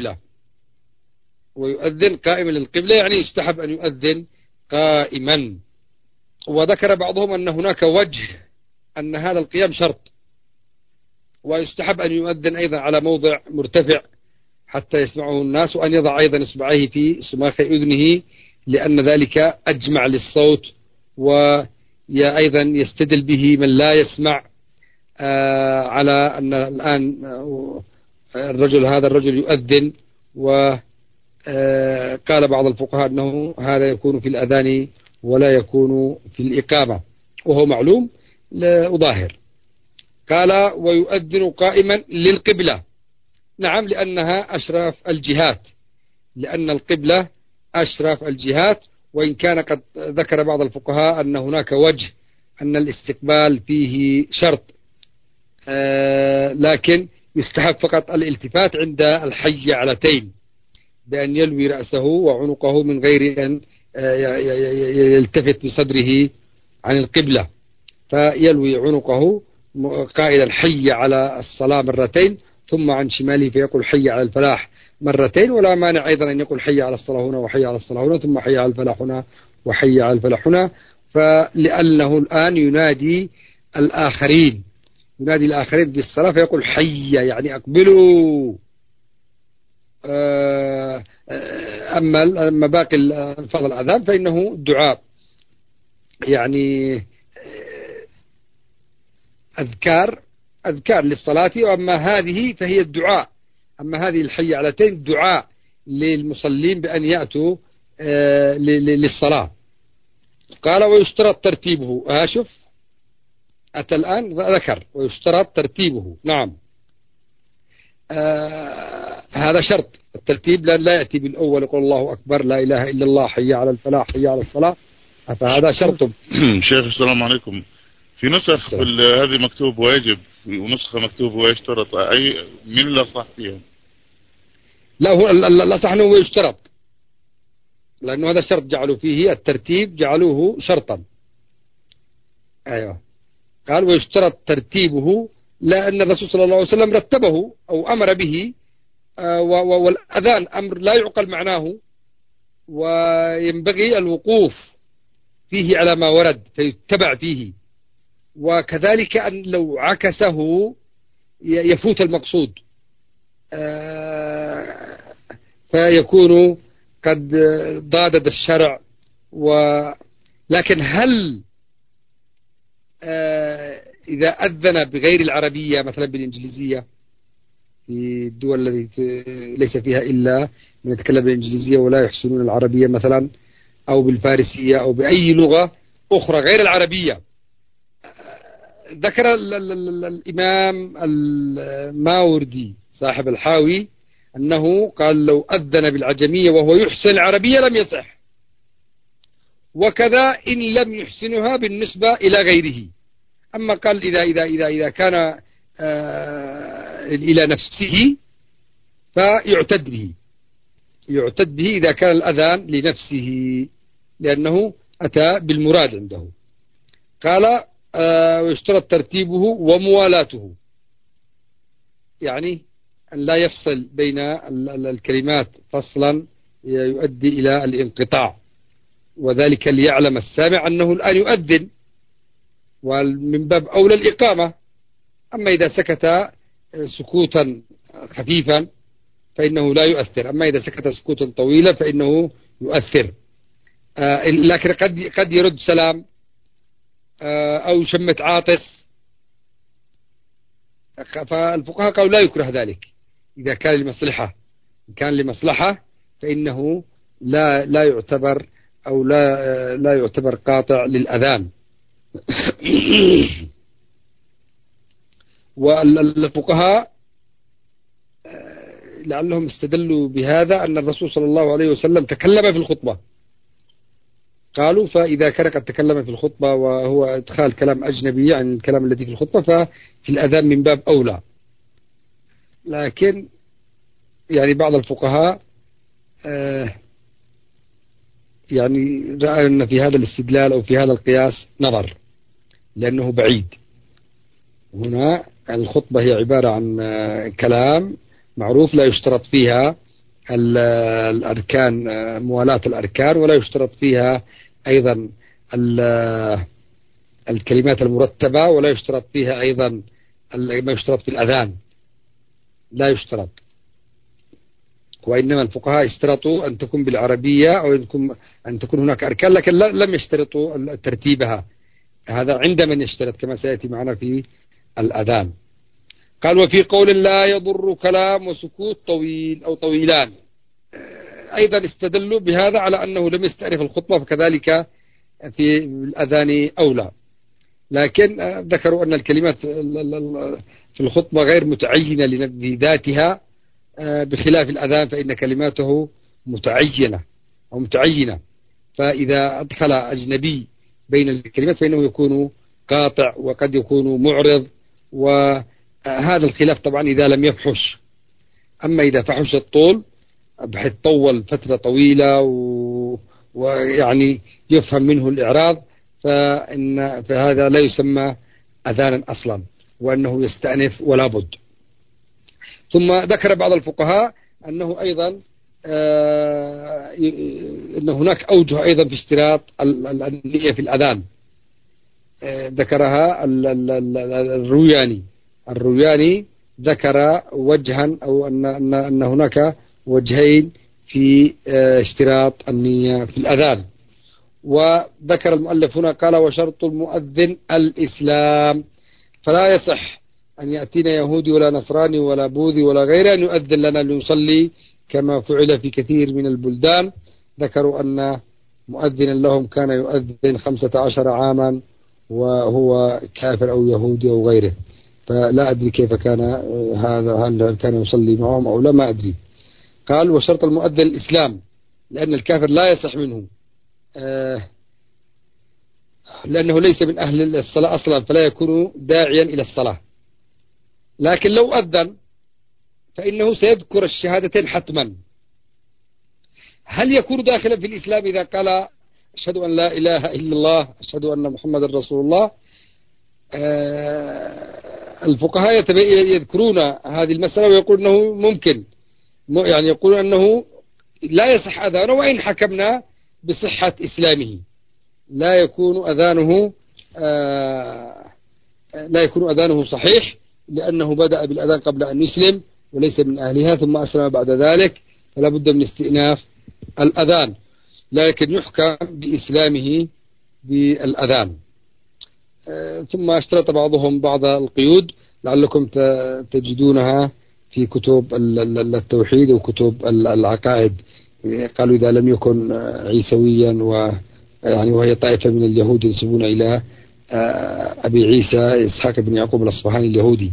للقبلة، يعني يستحب أن يؤذن قائما. وذكر بعضهم أن هناك وجه أن هذا القيام شرط، ويستحب أن يؤذن أيضا على موضع مرتفع حتى يسمعه الناس، وأن يضع أيضا إصبعيه في سماخ أذنه، لأن ذلك أجمع للصوت، وأيضا يستدل به من لا يسمع على أن الآن هذا الرجل يؤذن. وقال بعض الفقهاء أنه هذا يكون في الأذان ولا يكون في الإقامة، وهو معلوم وظاهر. قال ويؤذن قائما للقبلة، نعم، لأنها أشراف الجهات، لأن القبلة أشراف الجهات. وإن كان قد ذكر بعض الفقهاء أن هناك وجه أن الاستقبال فيه شرط، لكن يستحب فقط الالتفات عند الحي علتين، بأن يلوي رأسه وعنقه من غير أن يلتفت بصدره عن القبلة، فيلوي عنقه قائلا حي على الصلاة مرتين، ثم عن شماله فيقول حي على الفلاح مرتين. ولا مانع أيضا أن يقول حي على الصلاة هنا وحي على الصلاة هنا، ثم حي على الفلاح هنا وحي على الفلاح هنا، فلأنه الآن ينادي الآخرين بالصلاة، فيقول حي يعني أقبلوا. أما باقي الفضل الأذان فإنه دعاء، يعني أذكار للصلاة، وأما هذه فهي الدعاء. أما هذه الحي علتين دعاء للمصلين بأن يأتوا للصلاة. قال ويشترط ترتيبه، شوف أتى الآن ذكر ويشترط ترتيبه، نعم، هذا شرط الترتيب، لا يأتي بالأول يقول الله أكبر لا إله إلا الله حي على الفلاح حي على الصلاة، فهذا شرط. شيخ السلام عليكم. في نسخ هذه مكتوب ويجب، ونسخة مكتوب ويشترط، أي من اللي صح فيها؟ لا، هو الأصح أنه ويشترط، لأنه هذا شرط جعلوا فيه الترتيب، جعلوه شرطا. أيوة، قال ويشترط ترتيبه، لأن الرسول صلى الله عليه وسلم رتبه أو أمر به، والأذان أمر لا يعقل معناه، وينبغي الوقوف فيه على ما ورد فيتبع فيه. وكذلك أن لو عكسه يفوت المقصود، فيكون قد ضادد الشرع. لكن هل إذا أذن بغير العربية مثلا بالإنجليزية في الدول التي ليس فيها إلا من يتكلم بالإنجليزية ولا يحسنون العربية مثلا، أو بالفارسية أو بأي لغة أخرى غير العربية، ذكر الإمام الماوردي صاحب الحاوي أنه قال لو أذن بالعجمية وهو يحسن العربية لم يصح، وكذا إن لم يحسنها بالنسبة إلى غيره. أما قال إذا كان إلى نفسه فيعتد به، يعتد به إذا كان الأذان لنفسه لأنه أتى بالمراد عنده. قال ويشترط ترتيبه وموالاته، يعني أن لا يفصل بين الكلمات فصلا يؤدي إلى الانقطاع، وذلك ليعلم السامع أنه الآن يؤذن ومن باب أولى الإقامة. أما إذا سكت سكوتا خفيفا فإنه لا يؤثر، أما إذا سكت سكوتا طويلا فإنه يؤثر. لكن قد يرد سلام أو شمة عاطس، فالفقهاء قالوا لا يكره ذلك إذا كان لمصلحة. إن كان لمصلحة فإنه لا يعتبر أو لا يعتبر قاطع للأذان. والفقهاء لعلهم استدلوا بهذا أن الرسول صلى الله عليه وسلم تكلم في الخطبة، قالوا فإذا كان قد تكلم في الخطبة وهو إدخال كلام أجنبي عن الكلام الذي في الخطبة ففي الأذان من باب أولى. لكن يعني بعض الفقهاء يعني رأى أن في هذا الاستدلال أو في هذا القياس نظر، لأنه بعيد. هنا الخطبة هي عبارة عن كلام معروف لا يشترط فيها الأركان، موالاة الأركان، ولا يشترط فيها أيضا الكلمات المرتبة، ولا يشترط فيها أيضا ما يشترط في الأذان، لا يشترط. وإنما الفقهاء اشترطوا أن تكون بالعربية أو أن تكون هناك أركان، لكن لم يشترطوا ترتيبها، هذا عند من يشترط كما سيأتي معنا في الأذان. قال وفي قول لا يضر كلام وسكوت طويل أو طويلان، أيضا استدلوا بهذا على أنه لم يستأنف الخطبة، فكذلك في الأذان أولى. لكن ذكروا أن الكلمات في الخطبة غير متعينة لذاتها، بخلاف الأذان فإن كلماته متعينة أو متعينة، فإذا أدخل أجنبي بين الكلمات فإنه يكون قاطع وقد يكون معرض، وهذا الخلاف طبعا إذا لم يفحش. أما إذا فحش الطول بحيث طول فترة طويلة ويعني يفهم منه الإعراض فهذا لا يسمى أذانا أصلا، وأنه يستأنف ولا بد. ثم ذكر بعض الفقهاء أنه أيضا أن هناك أوجه أيضا في اشتراط النية في الأذان، ذكرها الروياني ذكر وجها أو أن هناك وجهين في اشتراط النية في الأذان. وذكر المؤلف هنا قال وشرط المؤذن الإسلام، فلا يصح أن يأتينا يهودي ولا نصراني ولا بوذي ولا غيره أن يؤذن لنا لنصلي كما فعل في كثير من البلدان. ذكروا أن مؤذنا لهم كان يؤذن 15 عاما وهو كافر أو يهودي أو غيره، فلا أدري كيف كان هذا، هل كان يصلي معهم أو لا، ما أدري. قال وشرط المؤذن الإسلام، لأن الكافر لا يصح منه لأنه ليس من أهل الصلاة أصلا، فلا يكون داعيا إلى الصلاة. لكن لو أذن فإنه سيذكر الشهادتين حتما. هل يكون داخلا في الإسلام إذا قال أشهد أن لا إله إلا الله أشهد أن محمد رسول الله؟ الفقهاء يذكرون هذه المسألة ويقول أنه ممكن، يعني يقول أنه لا يصح أذانه وإن حكمنا بصحة إسلامه، لا يكون أذانه لا يكون أذانه صحيح، لأنه بدأ بالأذان قبل أن يسلم وليس من أهلها، ثم أسلم بعد ذلك، فلا بد من استئناف الأذان، لكن يحكم بإسلامه بالأذان. ثم اشترط بعضهم بعض القيود لعلكم تجدونها في كتب التوحيد وكتب العقائد. قالوا إذا لم يكن عيسويا وهي طائفة من اليهود ينسبون إلى أبي عيسى إسحاق بن يعقوب الأصفهاني اليهودي.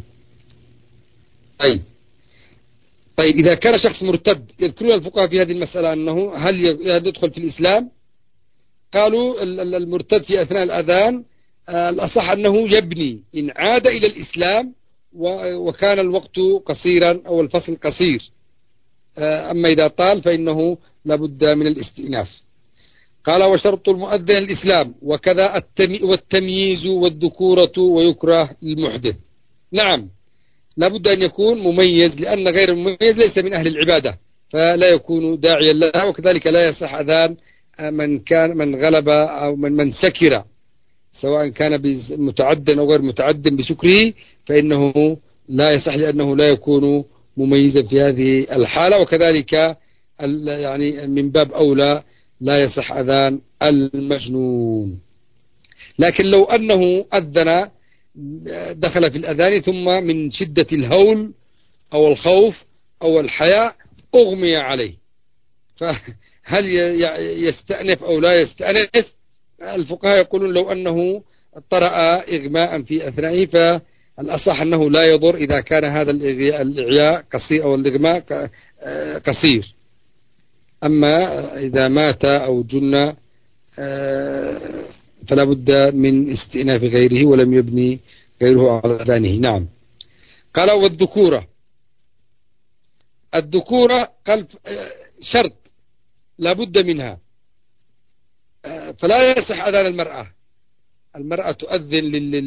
طيب إذا كان شخص مرتد، يذكرون الفقهاء في هذه المسألة أنه هل يدخل في الإسلام؟ قالوا المرتد في أثناء الأذان الأصح أنه يبني إن عاد إلى الإسلام وكان الوقت قصيرا أو الفصل قصير، أما إذا طال فإنه لابد من الاستئناف. قال وشرط المؤذن الإسلام وكذا والتمييز والذكورة ويكره للمحدث. نعم لابد أن يكون مميز، لأن غير المميز ليس من أهل العبادة فلا يكون داعيا لها، وكذلك لا يصح أذان من غلب أو من سكر، سواء كان متعدا أو غير متعد بسكره، فإنه لا يصح لأنه لا يكون مميزا في هذه الحالة. وكذلك يعني من باب أولى لا يصح أذان المجنون. لكن لو أنه أذن دخل في الأذان ثم من شدة الهول أو الخوف أو الحياء أغمي عليه، فهل يستأنف أو لا يستأنف؟ الفقهاء يقولون لو أنه طرأ إغماء في أثنائه فالأصح أنه لا يضر إذا كان هذا الإعياء قصير أو الإغماء قصير. أما إذا مات أو جن فلا بد من استئناف غيره ولم يبني غيره على أذانه. نعم. قال والذكورة، الذكورة قال شرط لا بد منها، فلا يصح أذان المرأة تؤذن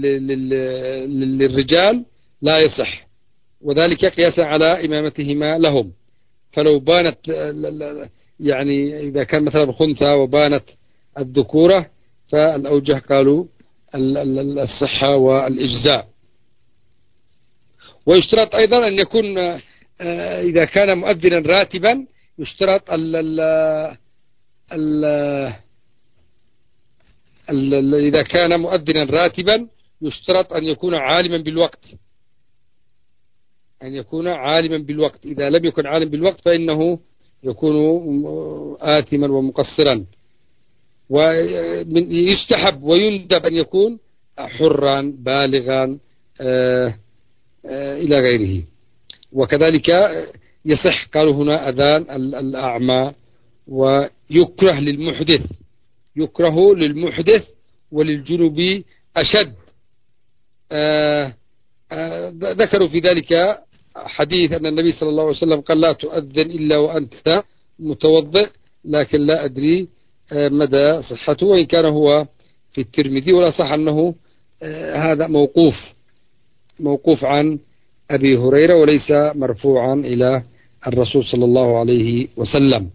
للرجال لا يصح، وذلك قياسا على إمامتهما لهم. فلو بانت يعني إذا كان مثلا خنثى وبانت الذكورة فالأوجه قالوا الصحة والإجزاء. ويشترط أيضا أن يكون إذا كان مؤذنا راتبا يشترط إذا كان مؤذنا راتبا يشترط أن يكون عالما بالوقت، إذا لم يكن عالم بالوقت فإنه يكون آثما ومقصرا. ويستحب ويندب أن يكون حرا بالغا إلى غيره. وكذلك يصح قالوا هنا أذان الأعمى. ويكره للمحدث وللجنب أشد. ذكروا في ذلك حديث أن النبي صلى الله عليه وسلم قال لا تؤذن إلا وأنت متوضئ، لكن لا أدري مدى صحته، وإن كان هو في الترمذي، ولا صح أنه هذا موقوف عن أبي هريرة وليس مرفوعا إلى الرسول صلى الله عليه وسلم.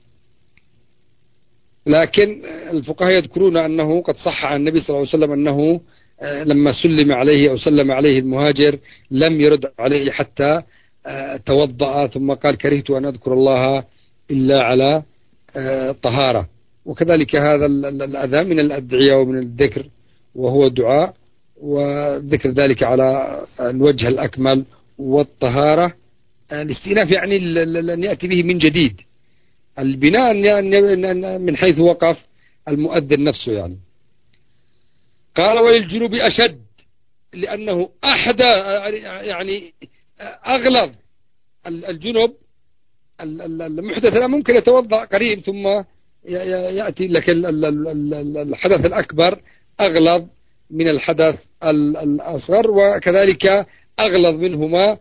لكن الفقهاء يذكرون أنه قد صح عن النبي صلى الله عليه وسلم أنه لما سلم عليه أو سلم عليه المهاجر لم يرد عليه حتى توضأ، ثم قال كرهت أن أذكر الله إلا على طهارة. وكذلك هذا الأذان من الأدعية ومن الذكر، وهو دعاء، وذكر ذلك على الوجه الأكمل والطهارة. الاستئناف يعني أن يأتي به من جديد، البناء من حيث وقف المؤذن نفسه يعني. قال وللجنوب أشد، لأنه أحدى يعني أغلظ. الجنوب المحدث ممكن يتوضأ قريب ثم يأتي، لكن الحدث الأكبر أغلظ من الحدث الأصغر، وكذلك أغلظ منهما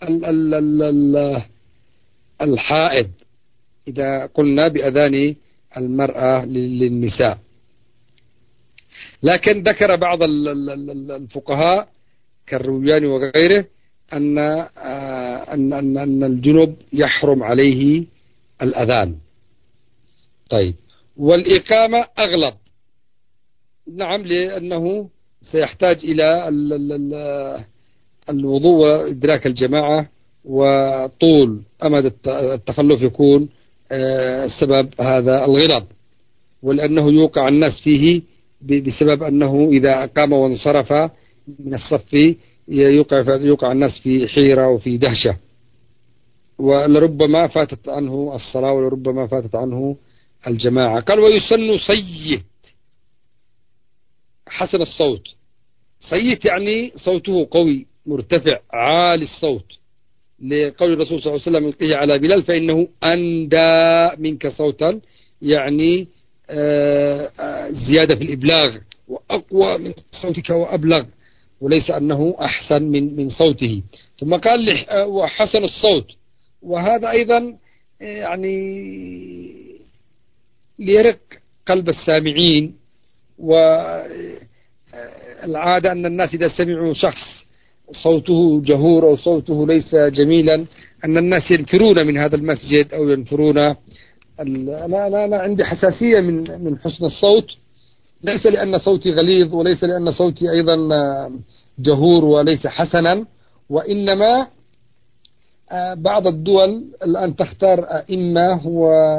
الحائض إذا قلنا بأذان المرأة للنساء. لكن ذكر بعض الفقهاء كالروياني وغيره أن الجنب يحرم عليه الأذان. طيب والإقامة أغلب، نعم، لأنه سيحتاج إلى الوضوء وإدراك الجماعة، وطول أمد التخلف يكون سبب هذا الغلط، ولأنه يوقع الناس فيه بسبب أنه إذا قام وانصرف من الصف يوقع الناس في حيرة وفي دهشة، ولربما فاتت عنه الصلاة ولربما فاتت عنه الجماعة. قال ويسن صيت حسن الصوت. صيت يعني صوته قوي مرتفع عالي الصوت، لقول الرسول صلى الله عليه وسلم القيه على بلال فإنه أندى منك صوتا، يعني زيادة في الإبلاغ وأقوى من صوتك وأبلغ، وليس أنه أحسن من صوته. ثم قال وحسن الصوت، وهذا أيضا يعني ليرق قلب السامعين. والعادة أن الناس إذا سمعوا شخص صوته جهور أو صوته ليس جميلا أن الناس ينفرون من هذا المسجد أو ينفرون. أنا عندي حساسية من حسن الصوت، ليس لأن صوتي غليظ وليس لأن صوتي أيضا جهور وليس حسنا، وإنما بعض الدول الآن تختار أئمة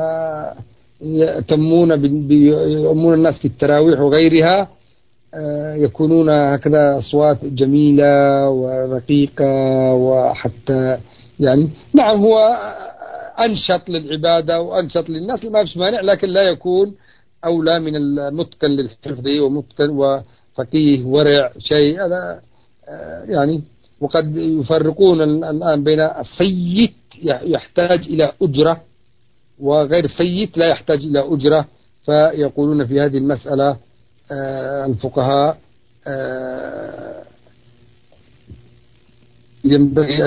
ويأمون الناس في التراويح وغيرها، يكونون هكذا أصوات جميلة ورقيقة، وحتى يعني نعم هو أنشط للعبادة وأنشط للناس ما فيش مانع، لكن لا يكون أولى من المتقن للحفظ ومتقن وفقيه ورع شيء هذا يعني. وقد يفرقون الآن بين الصيت يحتاج إلى أجرة وغير الصيت لا يحتاج إلى أجرة، فيقولون في هذه المسألة الفقهاء ينبغي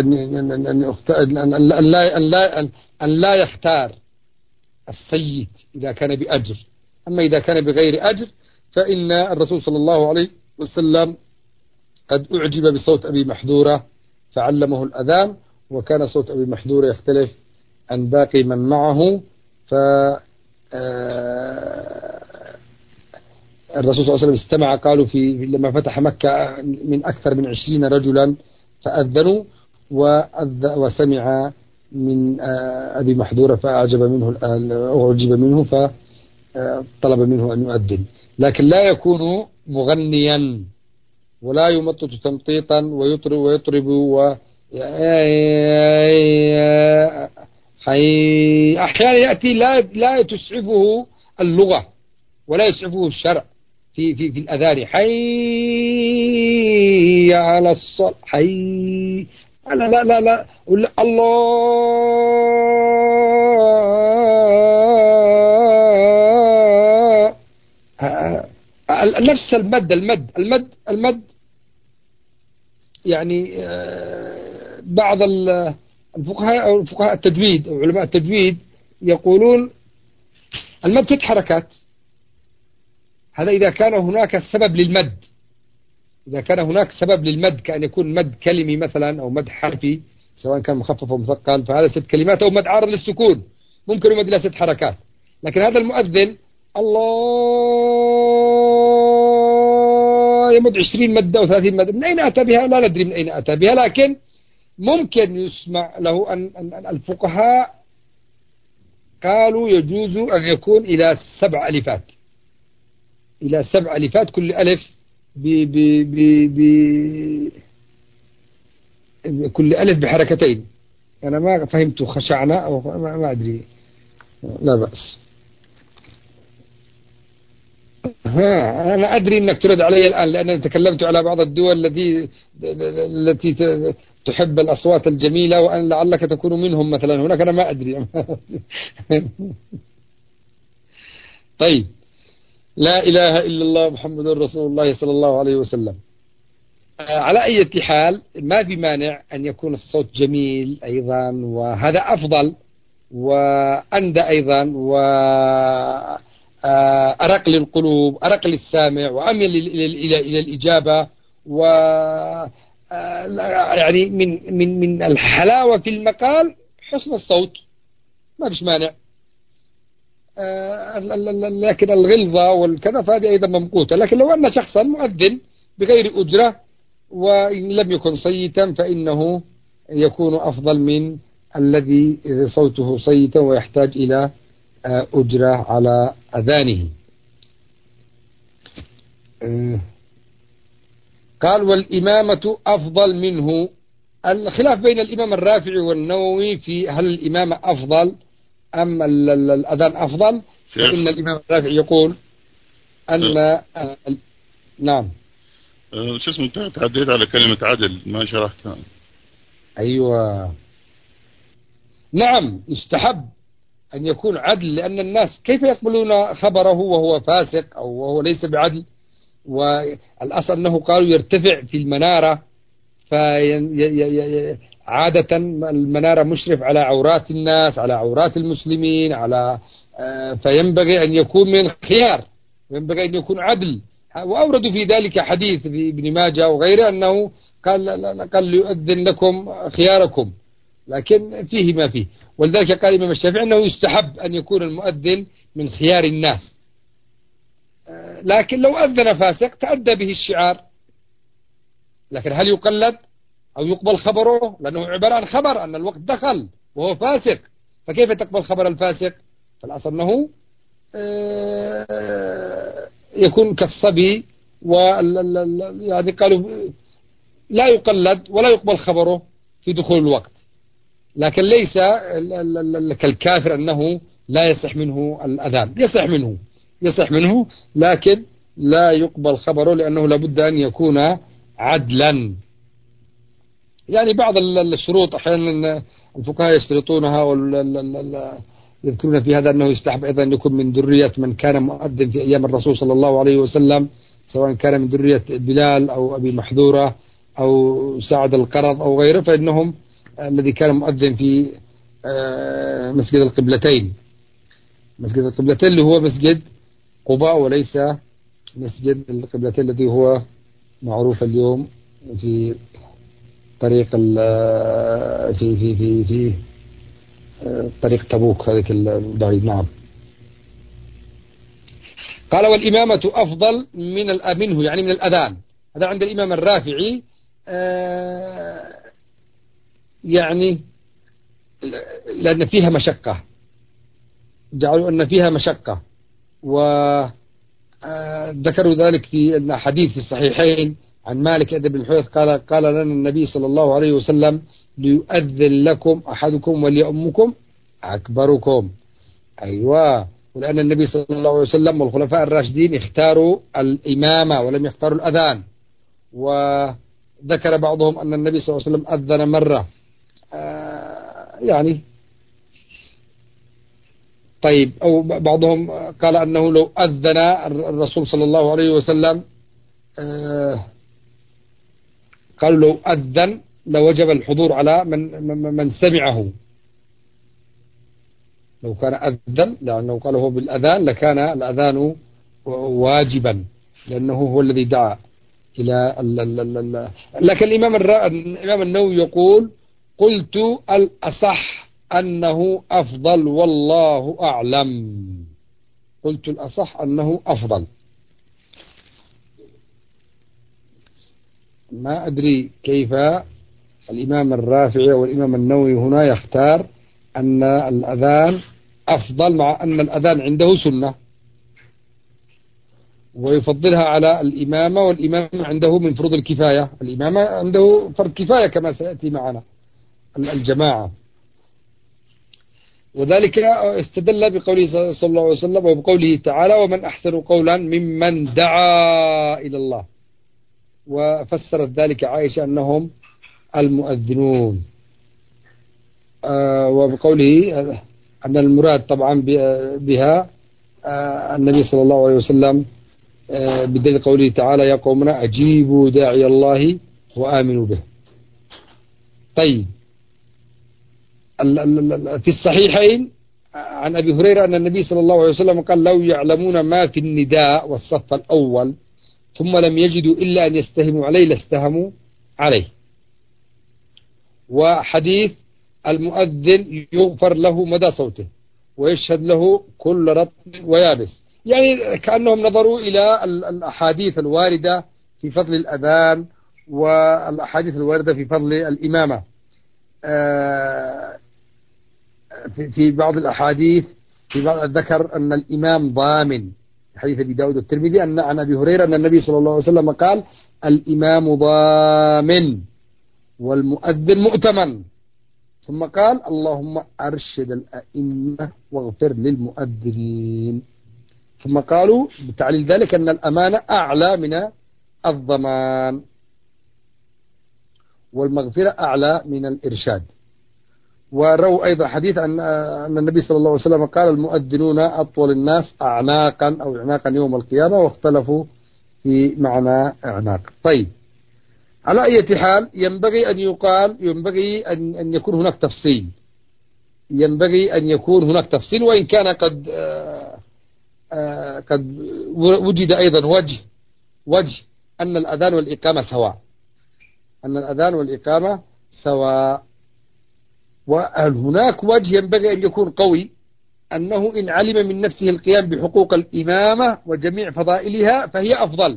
أن لا يختار الصيت إذا كان بأجر، أما إذا كان بغير أجر فإن الرسول صلى الله عليه وسلم قد أعجب بصوت أبي محذورة فعلمه الأذان، وكان صوت أبي محذورة يختلف عن باقي من معه. الرسول صلى الله عليه وسلم استمع قالوا لما فتح مكة من أكثر من 20 رجلا فأذنوا، وسمع من أبي محذورة فأعجب منه فطلب منه أن يؤذن، لكن لا يكون مغنيا ولا يمطط تمطيطا ويطرب أحيانا يأتي لا تسعفه اللغة ولا يسعفه الشرع في الأذان، حي على الصلاة، حي لا الله نفس المد يعني. بعض الفقهاء أو فقهاء التجويد أو علماء التجويد يقولون المد 6 حركات، هذا إذا كان هناك سبب للمد. إذا كان هناك سبب للمد كأن يكون مد كلمي مثلا أو مد حرفي سواء كان مخفف أو مثقل فهذا 6 كلمات، أو مد عارض للسكون ممكن يمد إلى 6 حركات. لكن هذا المؤذن الله يمد 20 مدة أو 30 مدة، من أين أتى بها؟ لا ندري من أين أتى بها، لكن ممكن يسمع له أن الفقهاء قالوا يجوز أن يكون إلى 7 ألفات، إلى 7 ألفات، كل ألف كل ألف بحركتين. أنا ما فهمت خشعنا أو ما أدري، لا بأس. أنا أدري أنك ترد علي الآن لأنني تكلمت على بعض الدول التي تحب الأصوات الجميلة، وأن لعلك تكون منهم مثلا هناك، أنا ما أدري. طيب، لا إله إلا الله محمد رسول الله صلى الله عليه وسلم. على أي حال ما في مانع أن يكون الصوت جميل أيضا، وهذا أفضل وأندى أيضا، وأرق للقلوب، أرق للسامع، وأميل إلى الإجابة، و يعني من الحلاوة في المقال حسن الصوت، ما فيش مانع. لكن الغلظة والكذا فهذه أيضا ممقوتة. لكن لو أن شخصا مؤذن بغير أجرة، وإن لم يكن صيتا فإنه يكون أفضل من الذي صوته صيتا ويحتاج إلى أجرة على أذانه. قال والإمامة أفضل منه. الخلاف بين الإمام الرافعي والنووي في هل الإمامة أفضل أم الأذان أفضل. فإن الإمام الرافعي يقول أن نعم شو اسمه، انت تعديت على كلمة عدل ما شرحتها. أيوة نعم، يستحب أن يكون عدل، لأن الناس كيف يقبلون خبره وهو فاسق أو وهو ليس بعدل. والأصل أنه قالوا يرتفع في المنارة، عادة المنارة مشرف على عورات الناس، على عورات المسلمين، فينبغي أن يكون من خيار، وينبغي أن يكون عدل. وأوردوا في ذلك حديث في ابن ماجه وغيره أنه قال ليؤذن لكم خياركم، لكن فيه ما فيه. ولذلك قال الإمام الشافعي أنه يستحب أن يكون المؤذن من خيار الناس، لكن لو أذن فاسق تأدى به الشعار. لكن هل يقلد أو يقبل خبره؟ لأنه عبارة عن خبر أن الوقت دخل وهو فاسق، فكيف تقبل خبر الفاسق؟ فالأصل أنه يكون كالصبي، يعني قالوا لا يقلد ولا يقبل خبره في دخول الوقت، لكن ليس كالكافر أنه لا يصح منه الأذان. يصح منه لكن لا يقبل خبره، لأنه لابد أن يكون عدلا. يعني بعض الشروط أحيانا الفقهاء يشترطونها يذكرون في هذا أنه يستحب أيضا أن يكون من ذرية من كان مؤذن في أيام الرسول صلى الله عليه وسلم، سواء كان من ذرية بلال أو أبي محذورة أو سعد القرض أو غيره، فإنهم الذي كان مؤذن في مسجد القبلتين اللي هو مسجد قباء، وليس مسجد القبلتين الذي هو معروف اليوم في طريق في طريق تبوك هذيك البعيد. نعم. قال والإمامة أفضل منه، يعني من الأذان. هذا عند الإمام الرافعي، يعني لأن فيها مشقة، جعلوا أن فيها مشقة، وذكروا ذلك في حديث في الصحيحين عن مالك بن الحويرث قال لنا النبي صلى الله عليه وسلم ليؤذن لكم أحدكم وليؤمكم أكبركم. أيوة، ولأن النبي صلى الله عليه وسلم والخلفاء الراشدين اختاروا الإمامة ولم يختاروا الأذان. وذكر بعضهم أن النبي صلى الله عليه وسلم أذن مرة، يعني طيب، أو بعضهم قال أنه لو أذن الرسول صلى الله عليه وسلم، قالوا لو أذن لوجب الحضور على من سمعه. لو كان أذن، لأنه قال هو بالأذان لكان الأذان واجبا، لأنه هو الذي دعا إلى لكن الإمام النووي يقول قلت الأصح أنه أفضل والله أعلم. قلت الأصح أنه أفضل. ما أدري كيف الإمام الرافعي والإمام النووي هنا يختار أن الأذان أفضل، مع أن الأذان عنده سنة ويفضلها على الإمامة، والإمامة عنده من فروض الكفاية. الإمامة عنده فرض كفاية كما سيأتي معنا الجماعة. وذلك استدل بقوله صلى الله عليه وسلم وبقوله تعالى ومن أحسن قولا ممن دعا إلى الله، وفسرت ذلك عائشة أنهم المؤذنون، وبقوله أن المراد طبعا بها النبي صلى الله عليه وسلم بدليل قوله تعالى يا قومنا أجيبوا داعي الله وآمنوا به. طيب، في الصحيحين عن أبي هريرة أن النبي صلى الله عليه وسلم قال لو يعلمون ما في النداء والصف الأول ثم لم يجدوا إلا أن يستهموا عليه لاستهموا عليه. وحديث المؤذن يغفر له مدى صوته ويشهد له كل رطب ويابس، يعني كأنهم نظروا إلى الأحاديث الواردة في فضل الأذان والأحاديث الواردة في فضل الإمامة. في بعض الأحاديث في بعض ذكر أن الإمام ضامن، حديث أبي داود الترمذي أن عن أبي هريرة أن النبي صلى الله عليه وسلم قال الإمام ضامن والمؤذن مؤتمن، ثم قال اللهم أرشد الأئمة واغفر للمؤذنين، ثم قالوا بتعليل ذلك أن الأمانة أعلى من الضمان والمغفرة أعلى من الإرشاد. ورووا أيضا حديث أن النبي صلى الله عليه وسلم قال المؤذنون أطول الناس أعناقا أو عناقا يوم القيامة، واختلفوا في معنى أعناق. طيب، على أي حال ينبغي أن يكون هناك تفصيل، وإن كان قد وجد أيضا وجه أن الأذان والإقامة سواء، وهناك وجه ينبغي أن يكون قوي، أنه إن علم من نفسه القيام بحقوق الإمامة وجميع فضائلها فهي أفضل،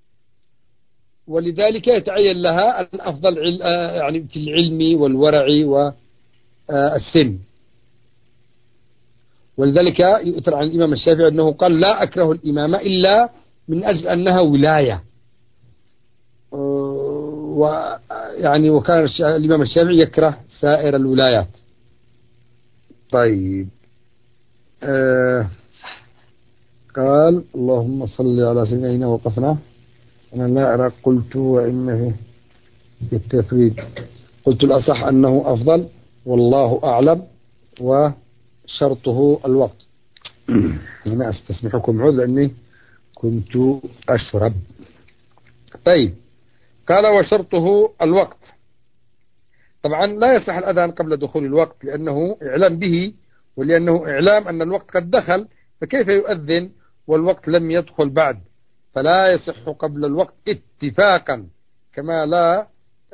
ولذلك يتعين لها الأفضل يعني في العلم والورع والسن. ولذلك يؤثر عن الإمام الشافعي أنه قال لا أكره الإمامة إلا من أجل أنها ولاية، ويعني وكان الإمام الشافعي يكره سائر الولايات. طيب، قال اللهم صل على سيدنا. أين وقفنا؟ أنا لا أرى. قلت وإن في التثويب قلت الأصح أنه أفضل والله أعلم وشرطه الوقت. أنا أستسمحكم عذر لأني كنت أشرب. طيب، قال وشرطه الوقت. طبعا لا يصح الأذان قبل دخول الوقت لأنه إعلام به، ولأنه إعلام أن الوقت قد دخل، فكيف يؤذن والوقت لم يدخل بعد؟ فلا يصح قبل الوقت اتفاقا، كما لا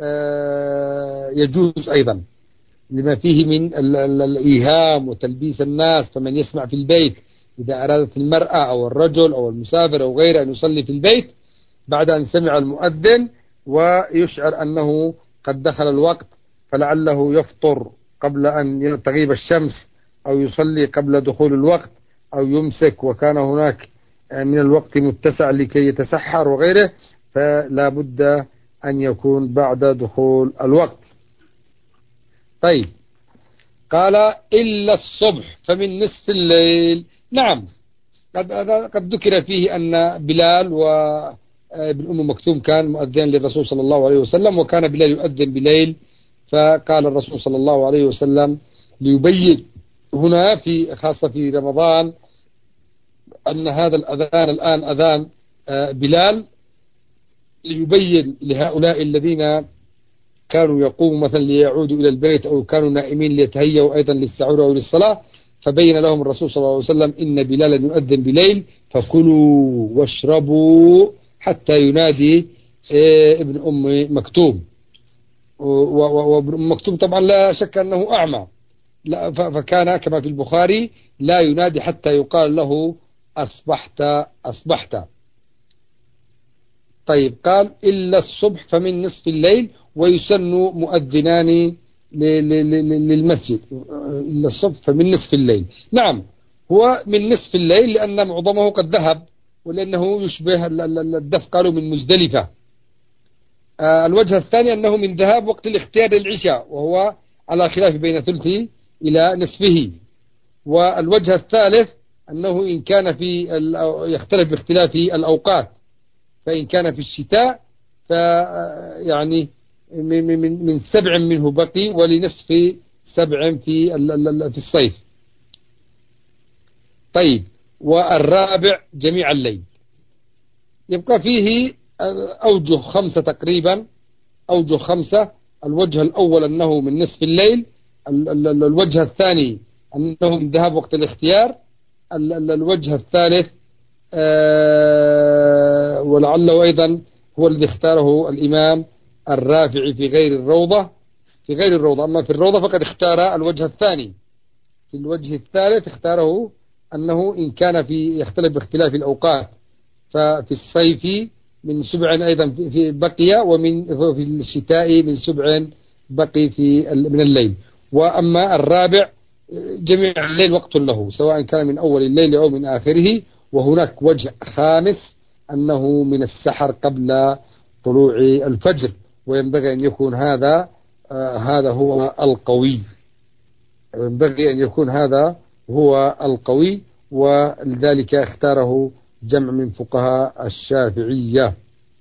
يجوز أيضا لما فيه من الإيهام وتلبيس الناس. فمن يسمع في البيت إذا أرادت المرأة أو الرجل أو المسافر أو غيره أن يصلي في البيت بعد أن سمع المؤذن ويشعر أنه قد دخل الوقت، فلعله يفطر قبل أن تغيب الشمس، أو يصلي قبل دخول الوقت، أو يمسك وكان هناك من الوقت متسع لكي يتسحر وغيره، فلا بد أن يكون بعد دخول الوقت. طيب، قال إلا الصبح فمن نصف الليل. نعم، قد ذكر فيه أن بلال وابن أم مكتوم كان مؤذن للرسول صلى الله عليه وسلم، وكان بلال يؤذن بليل، فقال الرسول صلى الله عليه وسلم ليبين هنا في خاصة في رمضان أن هذا الأذان الآن أذان بلال، ليبين لهؤلاء الذين كانوا يقوموا مثلا ليعودوا إلى البيت أو كانوا نائمين ليتهيأوا أيضا للسحور أو للصلاة، فبين لهم الرسول صلى الله عليه وسلم إن بلالا يؤذن بليل فكلوا واشربوا حتى ينادي ابن أم مكتوم. وابن أم مكتوم طبعا لا شك أنه أعمى، فكان كما في البخاري لا ينادي حتى يقال له أصبحت أصبحت. طيب، قال إلا الصبح فمن نصف الليل، ويسن مؤذنان للمسجد. إلا الصبح فمن نصف الليل. نعم، هو من نصف الليل لأن معظمه قد ذهب، ولأنه يشبه الدف قالوا من مزدلفة. الوجه الثاني أنه من ذهاب وقت الاختيار للعشاء، وهو على خلاف بين ثلثه إلى نصفه. والوجه الثالث أنه إن كان في يختلف باختلاف الأوقات، فإن كان في الشتاء فيعني من 7 منه بقي، ولنصف 7 في الصيف. طيب، والرابع جميع الليل. يبقى فيه أوجه 5 تقريبا، أوجه 5. الوجه الأول أنه من نصف الليل، الوجه الثاني أنه من ذهاب وقت الاختيار، الوجه الثالث ولعله أيضا هو الذي اختاره الإمام الرافعي في غير الروضة. أما في الروضة فقد اختار الوجه الثاني. في الوجه الثالث اختاره أنه إن كان يختلف باختلاف الأوقات، ففي الصيف من سبع أيضا في بقي، ومن في الشتاء من سبع بقي من الليل. وأما الرابع جميع الليل وقت له، سواء كان من أول الليل أو من آخره. وهناك وجه خامس أنه من السحر قبل طلوع الفجر، وينبغي أن يكون هذا هو القوي، ينبغي أن يكون هذا هو القوي، ولذلك اختاره جمع من فقهاء الشافعية،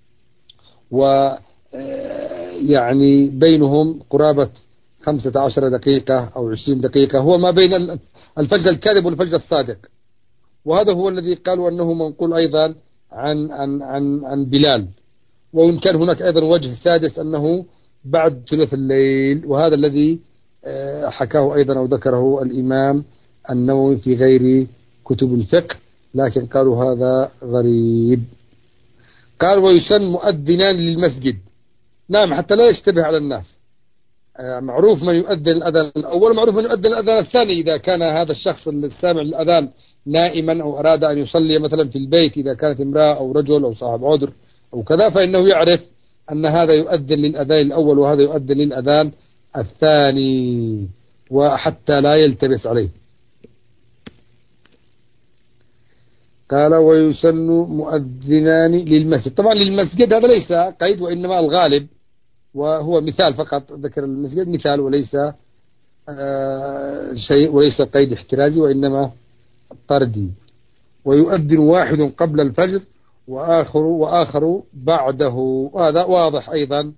ويعني بينهم قرابة 15 دقيقة أو 20 دقيقة، هو ما بين الفجر الكاذب والفجر الصادق. وهذا هو الذي قالوا أنه منقول أيضا عن بلال. وإن كان هناك أيضا وجه سادس أنه بعد ثلث الليل، وهذا الذي حكاه أيضا أو ذكره الإمام النووي في غير كتب الفقه، لكن قالوا هذا غريب. قال ويسن مؤذنان للمسجد. نعم، حتى لا يشتبه على الناس. معروف من يؤذن الأذان الأول، معروف من يؤذن الأذان الثاني إذا كان هذا الشخص السامع للأذان نائما أو أراد أن يصلي مثلا في البيت، إذا كانت امرأة أو رجل أو صاحب عذر أو كذا، فإنه يعرف أن هذا يؤذن للأذان الأول وهذا يؤذن للأذان الثاني، وحتى لا يلتبس عليه. قال ويسن مؤذنان للمسجد. طبعا للمسجد هذا ليس قيد، وإنما الغالب، وهو مثال فقط، ذكر المسجد مثال وليس شيء، وليس قيد احترازي وإنما طردي. ويؤذن واحد قبل الفجر وآخر بعده. هذا واضح أيضا.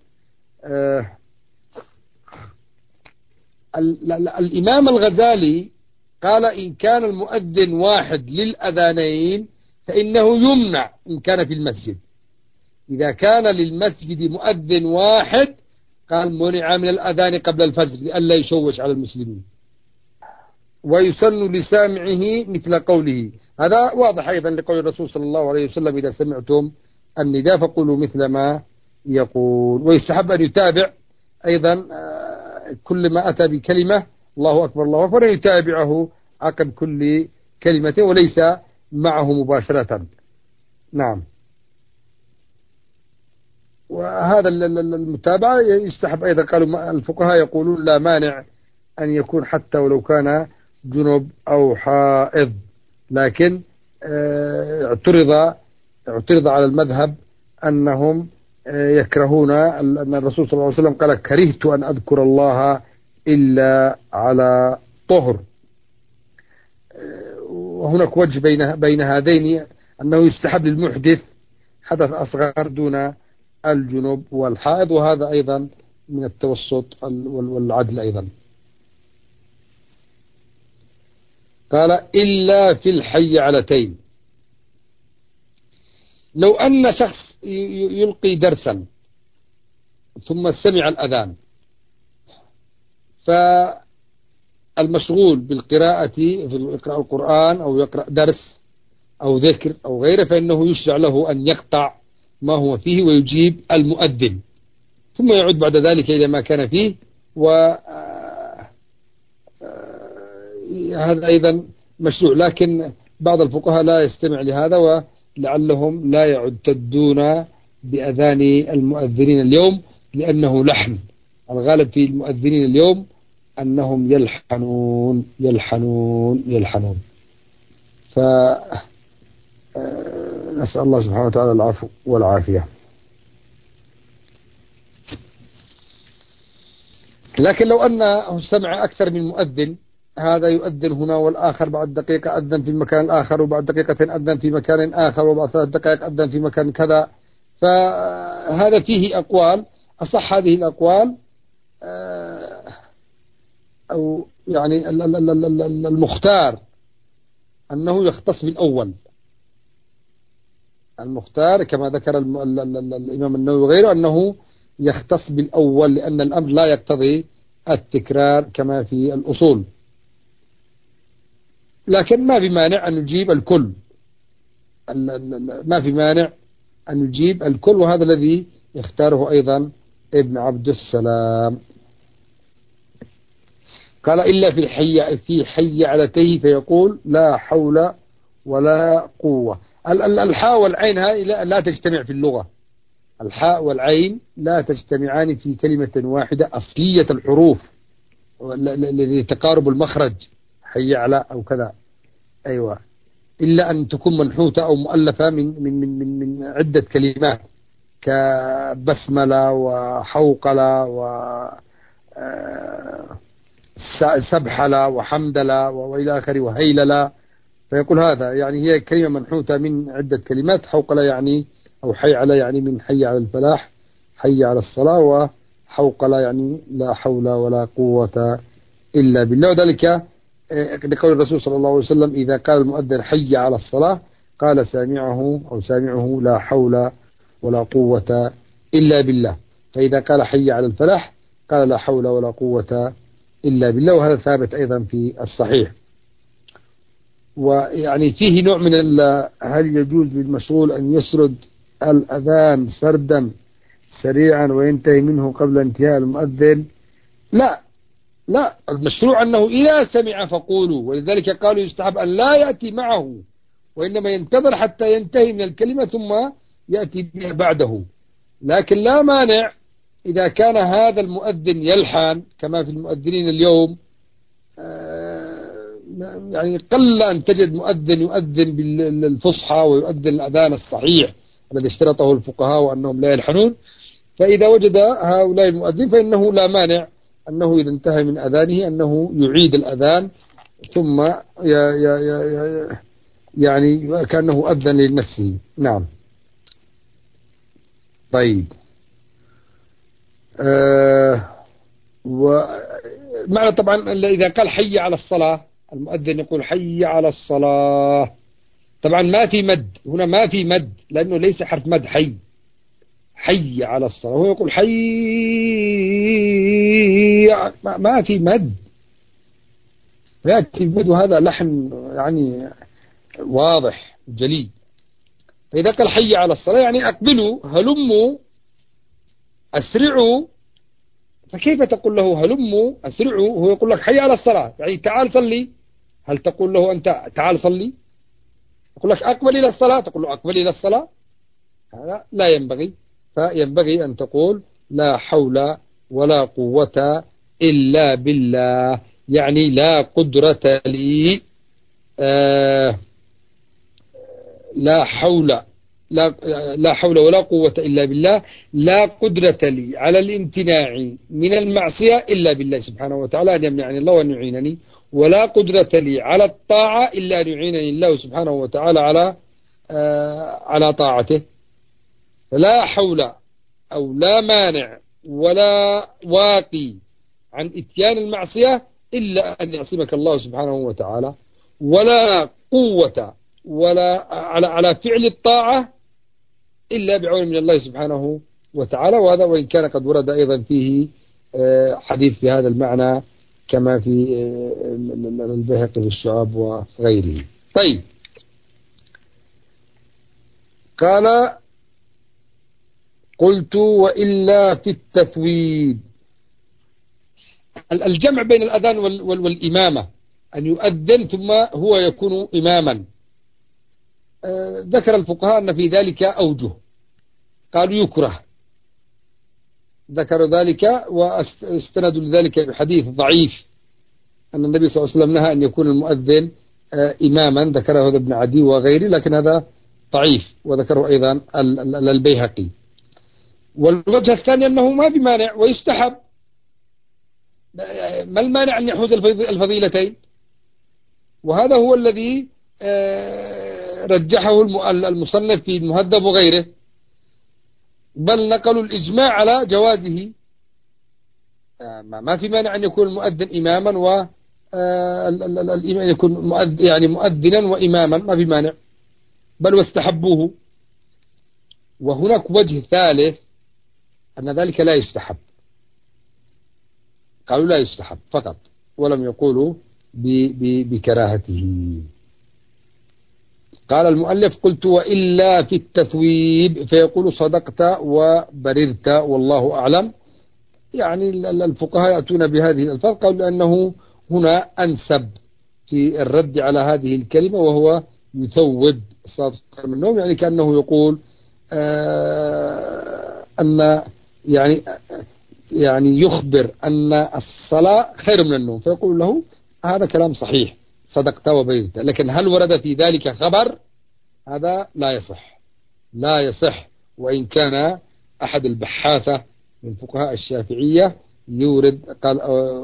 الإمام الغزالي قال إن كان المؤذن واحد للأذانين فإنه يمنع إن كان في المسجد. إذا كان للمسجد مؤذن واحد قال منع من الأذان قبل الفجر لئلا يشوش على المسلمين. ويسن لسامعه مثل قوله. هذا واضح أيضا لقول الرسول صلى الله عليه وسلم إذا سمعتم النداء فقولوا مثل ما يقول. ويستحب أن يتابع أيضا كل ما أتى بكلمة الله أكبر الله أكبر أن يتابعه عقب كل كلمة وليس معه مباشرة. نعم. وهذا المتابعة يستحب أيضا. قالوا الفقهاء يقولون لا مانع أن يكون حتى ولو كان جنب أو حائض، لكن اعترض على المذهب أنهم يكرهون، أن الرسول صلى الله عليه وسلم قال كرهت أن أذكر الله إلا على طهر. وهناك وجه بين هذين أنه يستحب للمحدث حدث أصغر دون الجنوب والحائض، وهذا أيضا من التوسط والعدل أيضا. قال إلا في الحيعلتين. لو أن شخص يلقي درسا ثم سمع الأذان، فالمشغول بالقراءة يقرأ القرآن أو يقرأ درس أو ذكر أو غيره، فإنه يشرع له أن يقطع ما هو فيه ويجيب المؤذن، ثم يعود بعد ذلك إلى ما كان فيه. هذا أيضا مشروع، لكن بعض الفقهاء لا يستمع لهذا، ولعلهم لا يعتدون بأذان المؤذنين اليوم لأنه لحن. الغالب في المؤذنين اليوم أنهم يلحنون. فنسأل الله سبحانه وتعالى العفو والعافية. لكن لو أنه سمع أكثر من مؤذن، هذا يؤذن هنا والآخر بعد دقيقة أذن في المكان الآخر، وبعد دقيقة أذن في مكان آخر، وبعد 3 دقائق أذن في مكان كذا، فهذا فيه أقوال. أصح هذه الأقوال أو يعني المختار أنه يختص بالأول. المختار كما ذكر الإمام النووي وغيره أنه يختص بالأول، لأن الأمر لا يقتضي التكرار كما في الأصول. لكن ما في مانع أن نجيب الكل، ما في مانع أن نجيب الكل، وهذا الذي يختاره أيضا ابن عبد السلام. قال إلا في حي علتيه فيقول لا حول ولا قوة. الحاء والعين هاي لا تجتمع في اللغة. الحاء والعين لا تجتمعان في كلمة واحدة أصلية الحروف لتقارب المخرج، حي على أو كذا. أيوة، إلا أن تكون منحوتة أو مؤلفة من عدة كلمات كبسملة وحوقلة وسبحلة وحمدلة وإلى آخره وهيللة. فيقول هذا يعني هي كلمة منحوتة من عدة كلمات. حوقلة يعني أو حي على يعني من حي على الفلاح، حي على الصلاة. وحوقلة يعني لا حول ولا قوة إلا بالله. وذلك لقول الرسول صلى الله عليه وسلم إذا قال المؤذن حي على الصلاة قال سامعه لا حول ولا قوة إلا بالله. فإذا قال حي على الفلاح قال لا حول ولا قوة إلا بالله. وهذا ثابت أيضا في الصحيح. ويعني فيه نوع من هل يجوز للمشغول أن يسرد الأذان سردا سريعا وينتهي منه قبل انتهاء المؤذن؟ لا، المشروع أنه إذا سمع فقولوا، ولذلك قالوا يستحب أن لا يأتي معه وإنما ينتظر حتى ينتهي من الكلمة ثم يأتي بها بعده. لكن لا مانع إذا كان هذا المؤذن يلحن كما في المؤذنين اليوم. يعني قل أن تجد مؤذن يؤذن بالفصحى ويؤذن الأذان الصحيح الذي اشترطه الفقهاء وأنهم لا يلحنون. فإذا وجد هؤلاء المؤذن فإنه لا مانع أنه إذا انتهى من أذانه أنه يعيد الأذان ثم يعني كأنه أذن لنفسه. نعم. طيب. ومعنى طبعا إذا قال حي على الصلاة المؤذن يقول حي على الصلاة. طبعا ما في مد هنا، ما في مد لأنه ليس حرف مد. حي على الصلاة هو يقول حي، ما في مد يأتي المد، وهذا لحن يعني واضح جلي. فإذا قال حي على الصلاة يعني أقبلوا هلموا أسرعوا. فكيف تقول له هلموا أسرعوا هو يقول لك حي على الصلاة يعني تعال صلي؟ هل تقول له أنت تعال صلي؟ يقول لك أقبل إلى الصلاة تقول له أقبل إلى الصلاة؟ هذا لا ينبغي. فينبغي أن تقول لا حول ولا قوة إلا بالله، يعني لا قدرة لي لا حول ولا قوة إلا بالله. لا قدرة لي على الامتناع من المعصية إلا بالله سبحانه وتعالى، أن يمنعني الله وأن يعينني. ولا قدرة لي على الطاعة إلا أن يعينني الله سبحانه وتعالى على طاعته. لا حول أو لا مانع ولا واقي عن إتيان المعصية إلا أن يعصمك الله سبحانه وتعالى. ولا قوة ولا على فعل الطاعة إلا بعون من الله سبحانه وتعالى. وهذا وإن كان قد ورد أيضا فيه حديث في هذا المعنى كما في البيهقي في الشعاب وغيره. طيب. قال قلت وإلا في التثويب. الجمع بين الأذان والإمامة أن يؤذن ثم هو يكون إماما. ذكر الفقهاء أن في ذلك أوجه، قالوا يكره، ذكروا ذلك واستندوا لذلك بحديث ضعيف أن النبي صلى الله عليه وسلم نهى أن يكون المؤذن إماما، ذكره هذا ابن عدي وغيره، لكن هذا ضعيف وذكره أيضا البيهقي. والوجه الثاني أنه ما في مانع ويستحب. ما المانع أن يحوز الفضيلتين؟ وهذا هو الذي رجحه المصنف في المهذب وغيره، بل نقلوا الإجماع على جوازه. ما في مانع أن يكون المؤذن إماما والإمام يكون مؤذنا وإماما، ما في مانع، بل واستحبوه. وهناك وجه ثالث أن ذلك لا يستحب، قالوا لا يستحب فقط ولم يقولوا بكراهته. قال المؤلف قلت وإلا في التثويب، فيقول صدقت وبررت والله أعلم. يعني الفقهاء يأتون بهذه الفرق، قالوا لأنه هنا أنسب في الرد على هذه الكلمة، وهو يثوب الصلاة خير من النوم، يعني كأنه يقول أن يعني يخبر أن الصلاة خير من النوم، فيقول له هذا كلام صحيح صدقت وبينت، لكن هل ورد في ذلك خبر؟ هذا لا يصح، لا يصح. وإن كان أحد البحاثة من فقهاء الشافعية يورد قال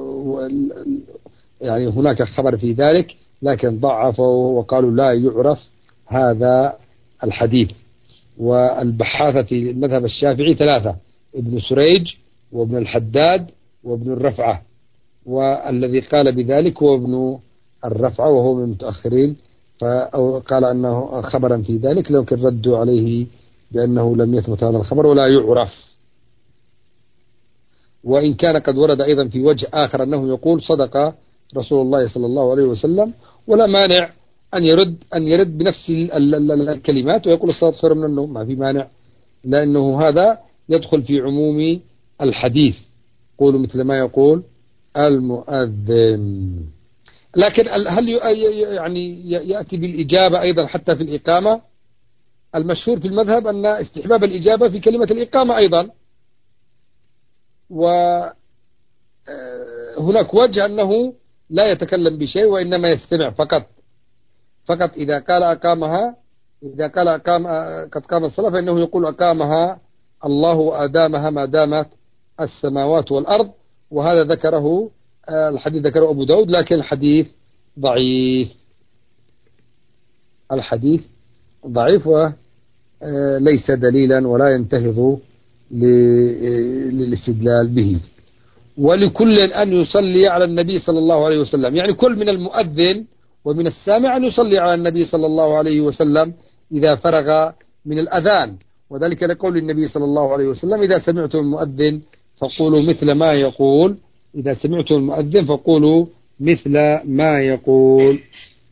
يعني هناك خبر في ذلك، لكن ضعفوا وقالوا لا يعرف هذا الحديث. والبحاثة في المذهب الشافعي ثلاثة: ابن سريج وابن الحداد وابن الرفعة، والذي قال بذلك هو ابن الرفعة وهو من المتأخرين، فقال أنه خبرا في ذلك، لكن ردوا عليه بأنه لم يثبت هذا الخبر ولا يعرف. وإن كان قد ورد أيضا في وجه آخر أنه يقول صدق رسول الله صلى الله عليه وسلم، ولا مانع أن يرد بنفس الكلمات ويقول الصلاة خير من النوم، ما في مانع، لأنه هذا يدخل في عموم الحديث، قولوا مثل ما يقول المؤذن. لكن هل يعني يأتي بالإجابة أيضا حتى في الإقامة؟ المشهور في المذهب أن استحباب الإجابة في كلمة الإقامة أيضا، وهناك وجه أنه لا يتكلم بشيء وإنما يستمع فقط إذا قال أقامها، إذا قال قد قام الصلاة فإنه يقول أقامها الله وأدامها ما دامت السماوات والأرض. وهذا ذكره الحديث ذكره أبو داود، لكن الحديث ضعيف، الحديث ضعيف وليس دليلا ولا ينتهض للاستدلال به. ولكل أن يصلي على النبي صلى الله عليه وسلم، يعني كل من المؤذن ومن السامع أن يصلي على النبي صلى الله عليه وسلم إذا فرغ من الأذان، وذلك لقول النبي صلى الله عليه وسلم إذا سمعتم المؤذن فقولوا مثل ما يقول، إذا سمعتم المؤذن فقولوا مثل ما يقول.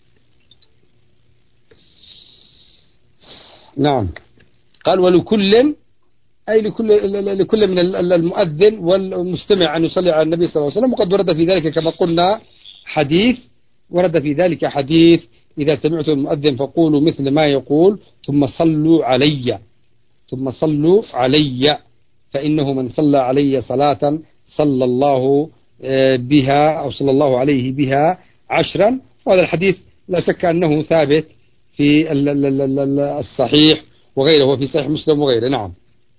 نعم، قال ولكل أي لكل من المؤذن والمستمع أن يصلي على النبي صلى الله عليه وسلم. وقد ورد في ذلك كما قلنا حديث، ورد في ذلك حديث إذا سمعتم المؤذن فقولوا مثل ما يقول ثم صلوا علي، ثم صلوا علي، فإنه من صلى علي صلاة صلى الله بها أو صلى الله عليه بها 10. وهذا الحديث لا شك أنه ثابت في الصحيح وغيره، وفي صحيح مسلم وغيره. نعم.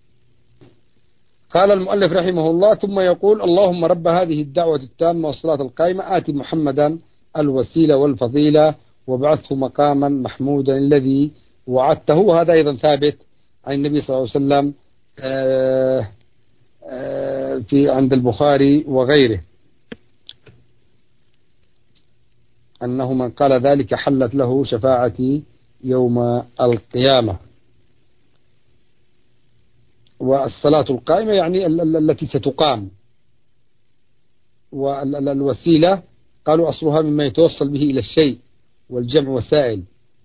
قال المؤلف رحمه الله ثم يقول اللهم رب هذه الدعوة التامة والصلاة القائمة آت محمدا الوسيلة والفضيلة وابعثه مقاما محمودا الذي وعدته. وهذا أيضا ثابت عن النبي صلى الله عليه وسلم في عند البخاري وغيره أنه من قال ذلك حلت له شفاعتي يوم القيامة. والصلاة القائمة يعني التي ستقام، والوسيلة قالوا أصلها مما يتوصل به إلى الشيء، والجمع وسائل.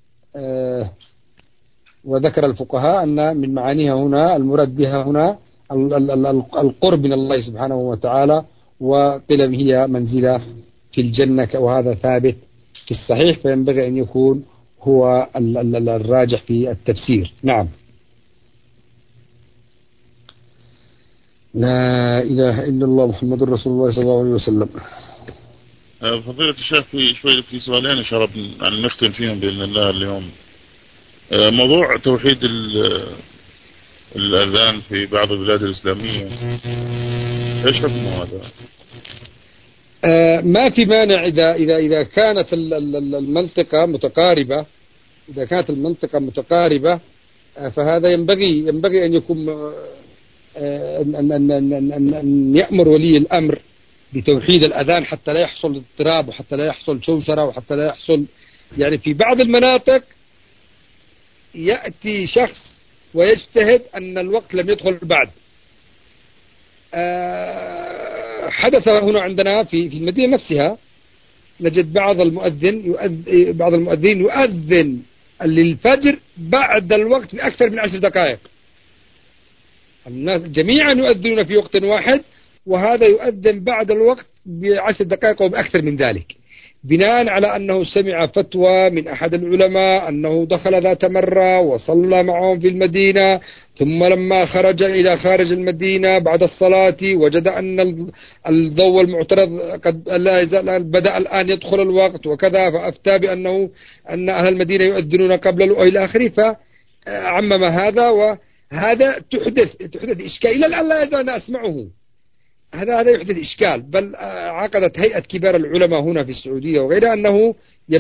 وذكر الفقهاء أن من معانيها هنا المراد بها هنا القرب من الله سبحانه وتعالى، وقيل هي منزلة في الجنة، وهذا ثابت في الصحيح، فينبغي أن يكون هو الراجح في التفسير. نعم. لا إله إلا الله محمد رسول الله صلى الله عليه وسلم. فضيلة الشيخ في سؤالين إن شاء الله أن نختم فيهم بإذن الله اليوم. موضوع توحيد الأذان في بعض البلاد الإسلامية، إيش حكمه هذا؟ ما في مانع إذا كانت المنطقة متقاربة، إذا كانت المنطقة متقاربة فهذا ينبغي أن يكون أن يأمر ولي الأمر بتوحيد الأذان حتى لا يحصل اضطراب وحتى لا يحصل شوشرة وحتى لا يحصل، يعني في بعض المناطق يأتي شخص ويجتهد أن الوقت لم يدخل بعد. حدث هنا عندنا في المدينة نفسها، نجد بعض المؤذنين يؤذن للفجر بعد الوقت بأكثر من 10 دقائق. الناس جميعا يؤذنون في وقت واحد، وهذا يؤذن بعد الوقت ب10 دقائق وبأكثر من ذلك. بناء على أنه سمع فتوى من أحد العلماء أنه دخل ذات مرة وصلى معهم في المدينة، ثم لما خرج إلى خارج المدينة بعد الصلاة وجد أن الضوء المعترض قد لا يزال بدأ الآن يدخل الوقت وكذا، فأفتى بأنه أن أهل المدينة يؤذنون قبل إلى آخره، فعمم هذا، وهذا تحدث إشكال إلى الآن لا يزال أنا أسمعه. هذا يحدث إشكال. بل عقدت هيئة كبار العلماء هنا في السعودية وغيرها أنه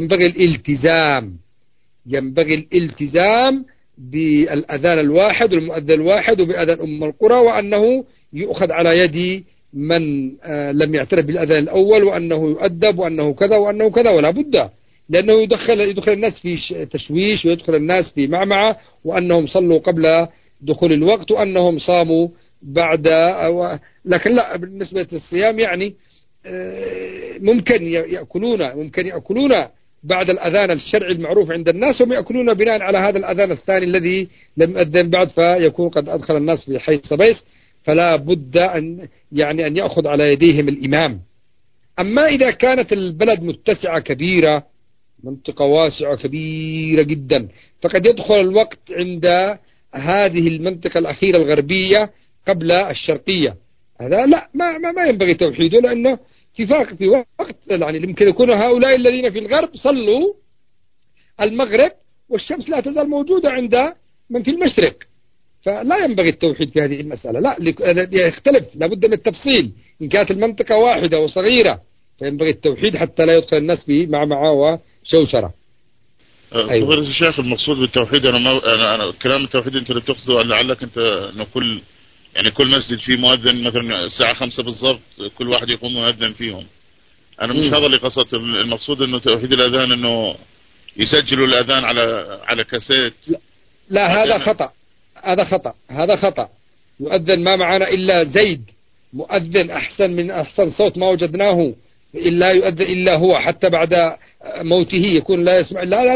ينبغي الالتزام بالأذان الواحد والمؤذن الواحد وبأذان أم القرى، وأنه يؤخذ على يد من لم يعترف بالأذان الأول، وأنه يؤدب، وأنه كذا وأنه كذا، ولا بد، لأنه يدخل الناس في تشويش، ويدخل الناس في معمعة، وأنهم صلوا قبل دخول الوقت، وأنهم صاموا بعد. لكن لا، بالنسبة للصيام يعني ممكن يأكلون بعد الأذان الشرعي المعروف عند الناس، هم يأكلون بناء على هذا الأذان الثاني الذي لم يؤذن بعد، فيكون قد أدخل الناس في حي صبيس، فلا بد أن يأخذ على يديهم الإمام. أما إذا كانت البلد متسعة كبيرة، منطقة واسعة كبيرة جدا، فقد يدخل الوقت عند هذه المنطقة الأخيرة الغربية قبل الشرقية. هذا لا، ما ينبغي توحيده، لأنه في فرق في وقت، يعني يمكن يكون هؤلاء الذين في الغرب صلوا المغرب والشمس لا تزال موجودة عند من في المشرق، فلا ينبغي التوحيد في هذه المسألة. لا، يختلف، لابد من التفصيل. إن كانت المنطقة واحدة وصغيرة فينبغي التوحيد حتى لا يدخل الناس في معمعة وشوشرة. أيوة. فضيلة الشيخ، المقصود بالتوحيد أنا كلام التوحيد أنت اللي تقصده، لعلك أنت أنه كل مسجد فيه مؤذن مثلا الساعة 5 بالضبط، كل واحد يقوم مؤذن فيهم. أنا مش هذا اللي قصدت. المقصود أنه توحيد الأذان أنه يسجلوا الأذان على كاسيت. لا، هذا خطأ. يؤذن ما معنا إلا زيد مؤذن أحسن صوت ما وجدناه إلا يؤذن إلا هو، حتى بعد موته يكون لا يسمع. لا،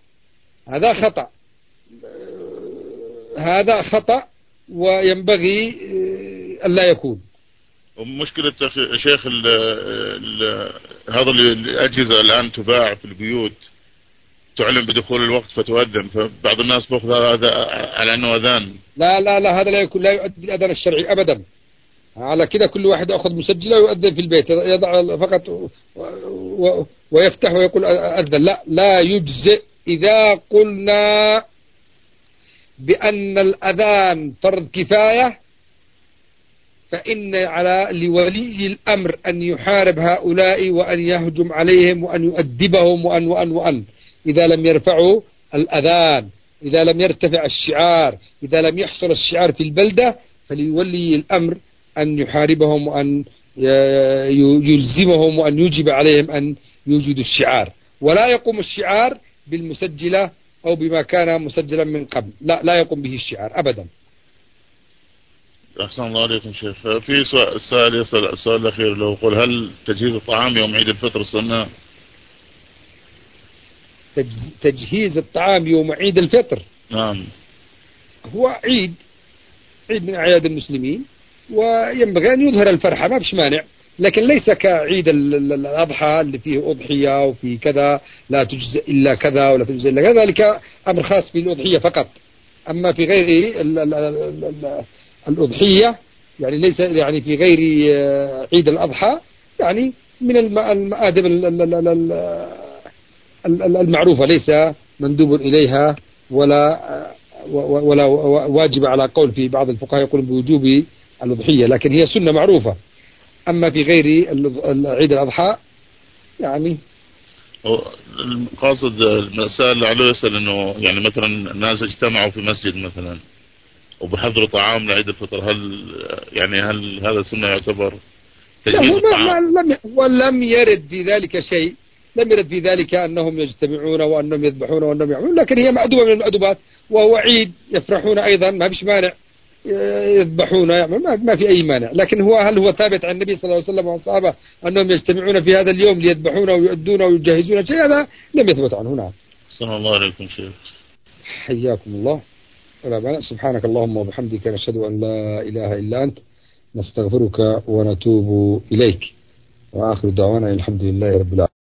هذا خطأ وينبغي ألا يكون. مشكلة شيخ هذا الأجهزة الآن تباع في البيوت، تعلن بدخول الوقت فتؤذن، فبعض الناس بأخذ هذا على أنه أذان. لا، هذا لا يؤدي الأذان الشرعي أبدا. على كده كل واحد يأخذ مسجله ويؤذن في البيت، يضع فقط ويفتح ويقول أذن. لا يجزئ. إذا قلنا بأن الأذان فرض كفاية، فإن لولي الأمر أن يحارب هؤلاء وأن يهجم عليهم وأن يؤدبهم وأن إذا لم يرفعوا الأذان، إذا لم يرتفع الشعار، إذا لم يحصل الشعار في البلدة، فليولي الأمر أن يحاربهم وأن يلزمهم وأن يجب عليهم أن يوجدوا الشعار، ولا يقوم الشعار بالمسجلة أو بما كان مسجلا من قبل. لا يقوم به الشعار أبدا. أحسن الله عليكم شيخ. في سؤال يسأل، السؤال الأخير لو يقول: هل تجهيز الطعام يوم عيد الفطر سنة؟ تجهيز الطعام يوم عيد الفطر، نعم، هو عيد من أعياد المسلمين، وينبغي أن يظهر الفرحة، ما فيش مانع، لكن ليس كعيد الأضحى اللي فيه أضحية وفي كذا لا تجزئ إلا كذا ولا تجزئ إلا كذا، ذلك أمر خاص بالأضحية فقط. أما في غير الأضحية، يعني ليس يعني في غير عيد الأضحى، يعني من المآدب المعروفة، ليس مندوب إليها ولا واجب على قول في بعض الفقهاء يقول بوجوب الأضحية، لكن هي سنة معروفة. أما في غير عيد الأضحى يعني القاصد المسائل لعله يسأل إنه يعني مثلا الناس اجتمعوا في مسجد مثلا وبحضروا طعام لعيد الفطر، هل هذا سنة يعتبر تجهيز الطعام؟ ولم يرد في ذلك شيء، لم يرد في ذلك أنهم يجتمعون وأنهم يذبحون وأنهم يعملون، لكن هي مأدوبة من المأدوبات، وهو عيد يفرحون أيضا، ما فيش مانع يذبحون يعملون، ما في أي مانع. لكن هل هو ثابت عن النبي صلى الله عليه وسلم والصحابة أنهم يجتمعون في هذا اليوم ليذبحون ويؤدون ويجهزون شيء؟ هذا لم يثبت عنه. نعم. صلى الله عليكم شيخ. حياكم الله. سبحانك اللهم وبحمدك، نشهد أن لا إله إلا أنت، نستغفرك ونتوب إليك، وآخر دعوانا الحمد لله رب العالمين.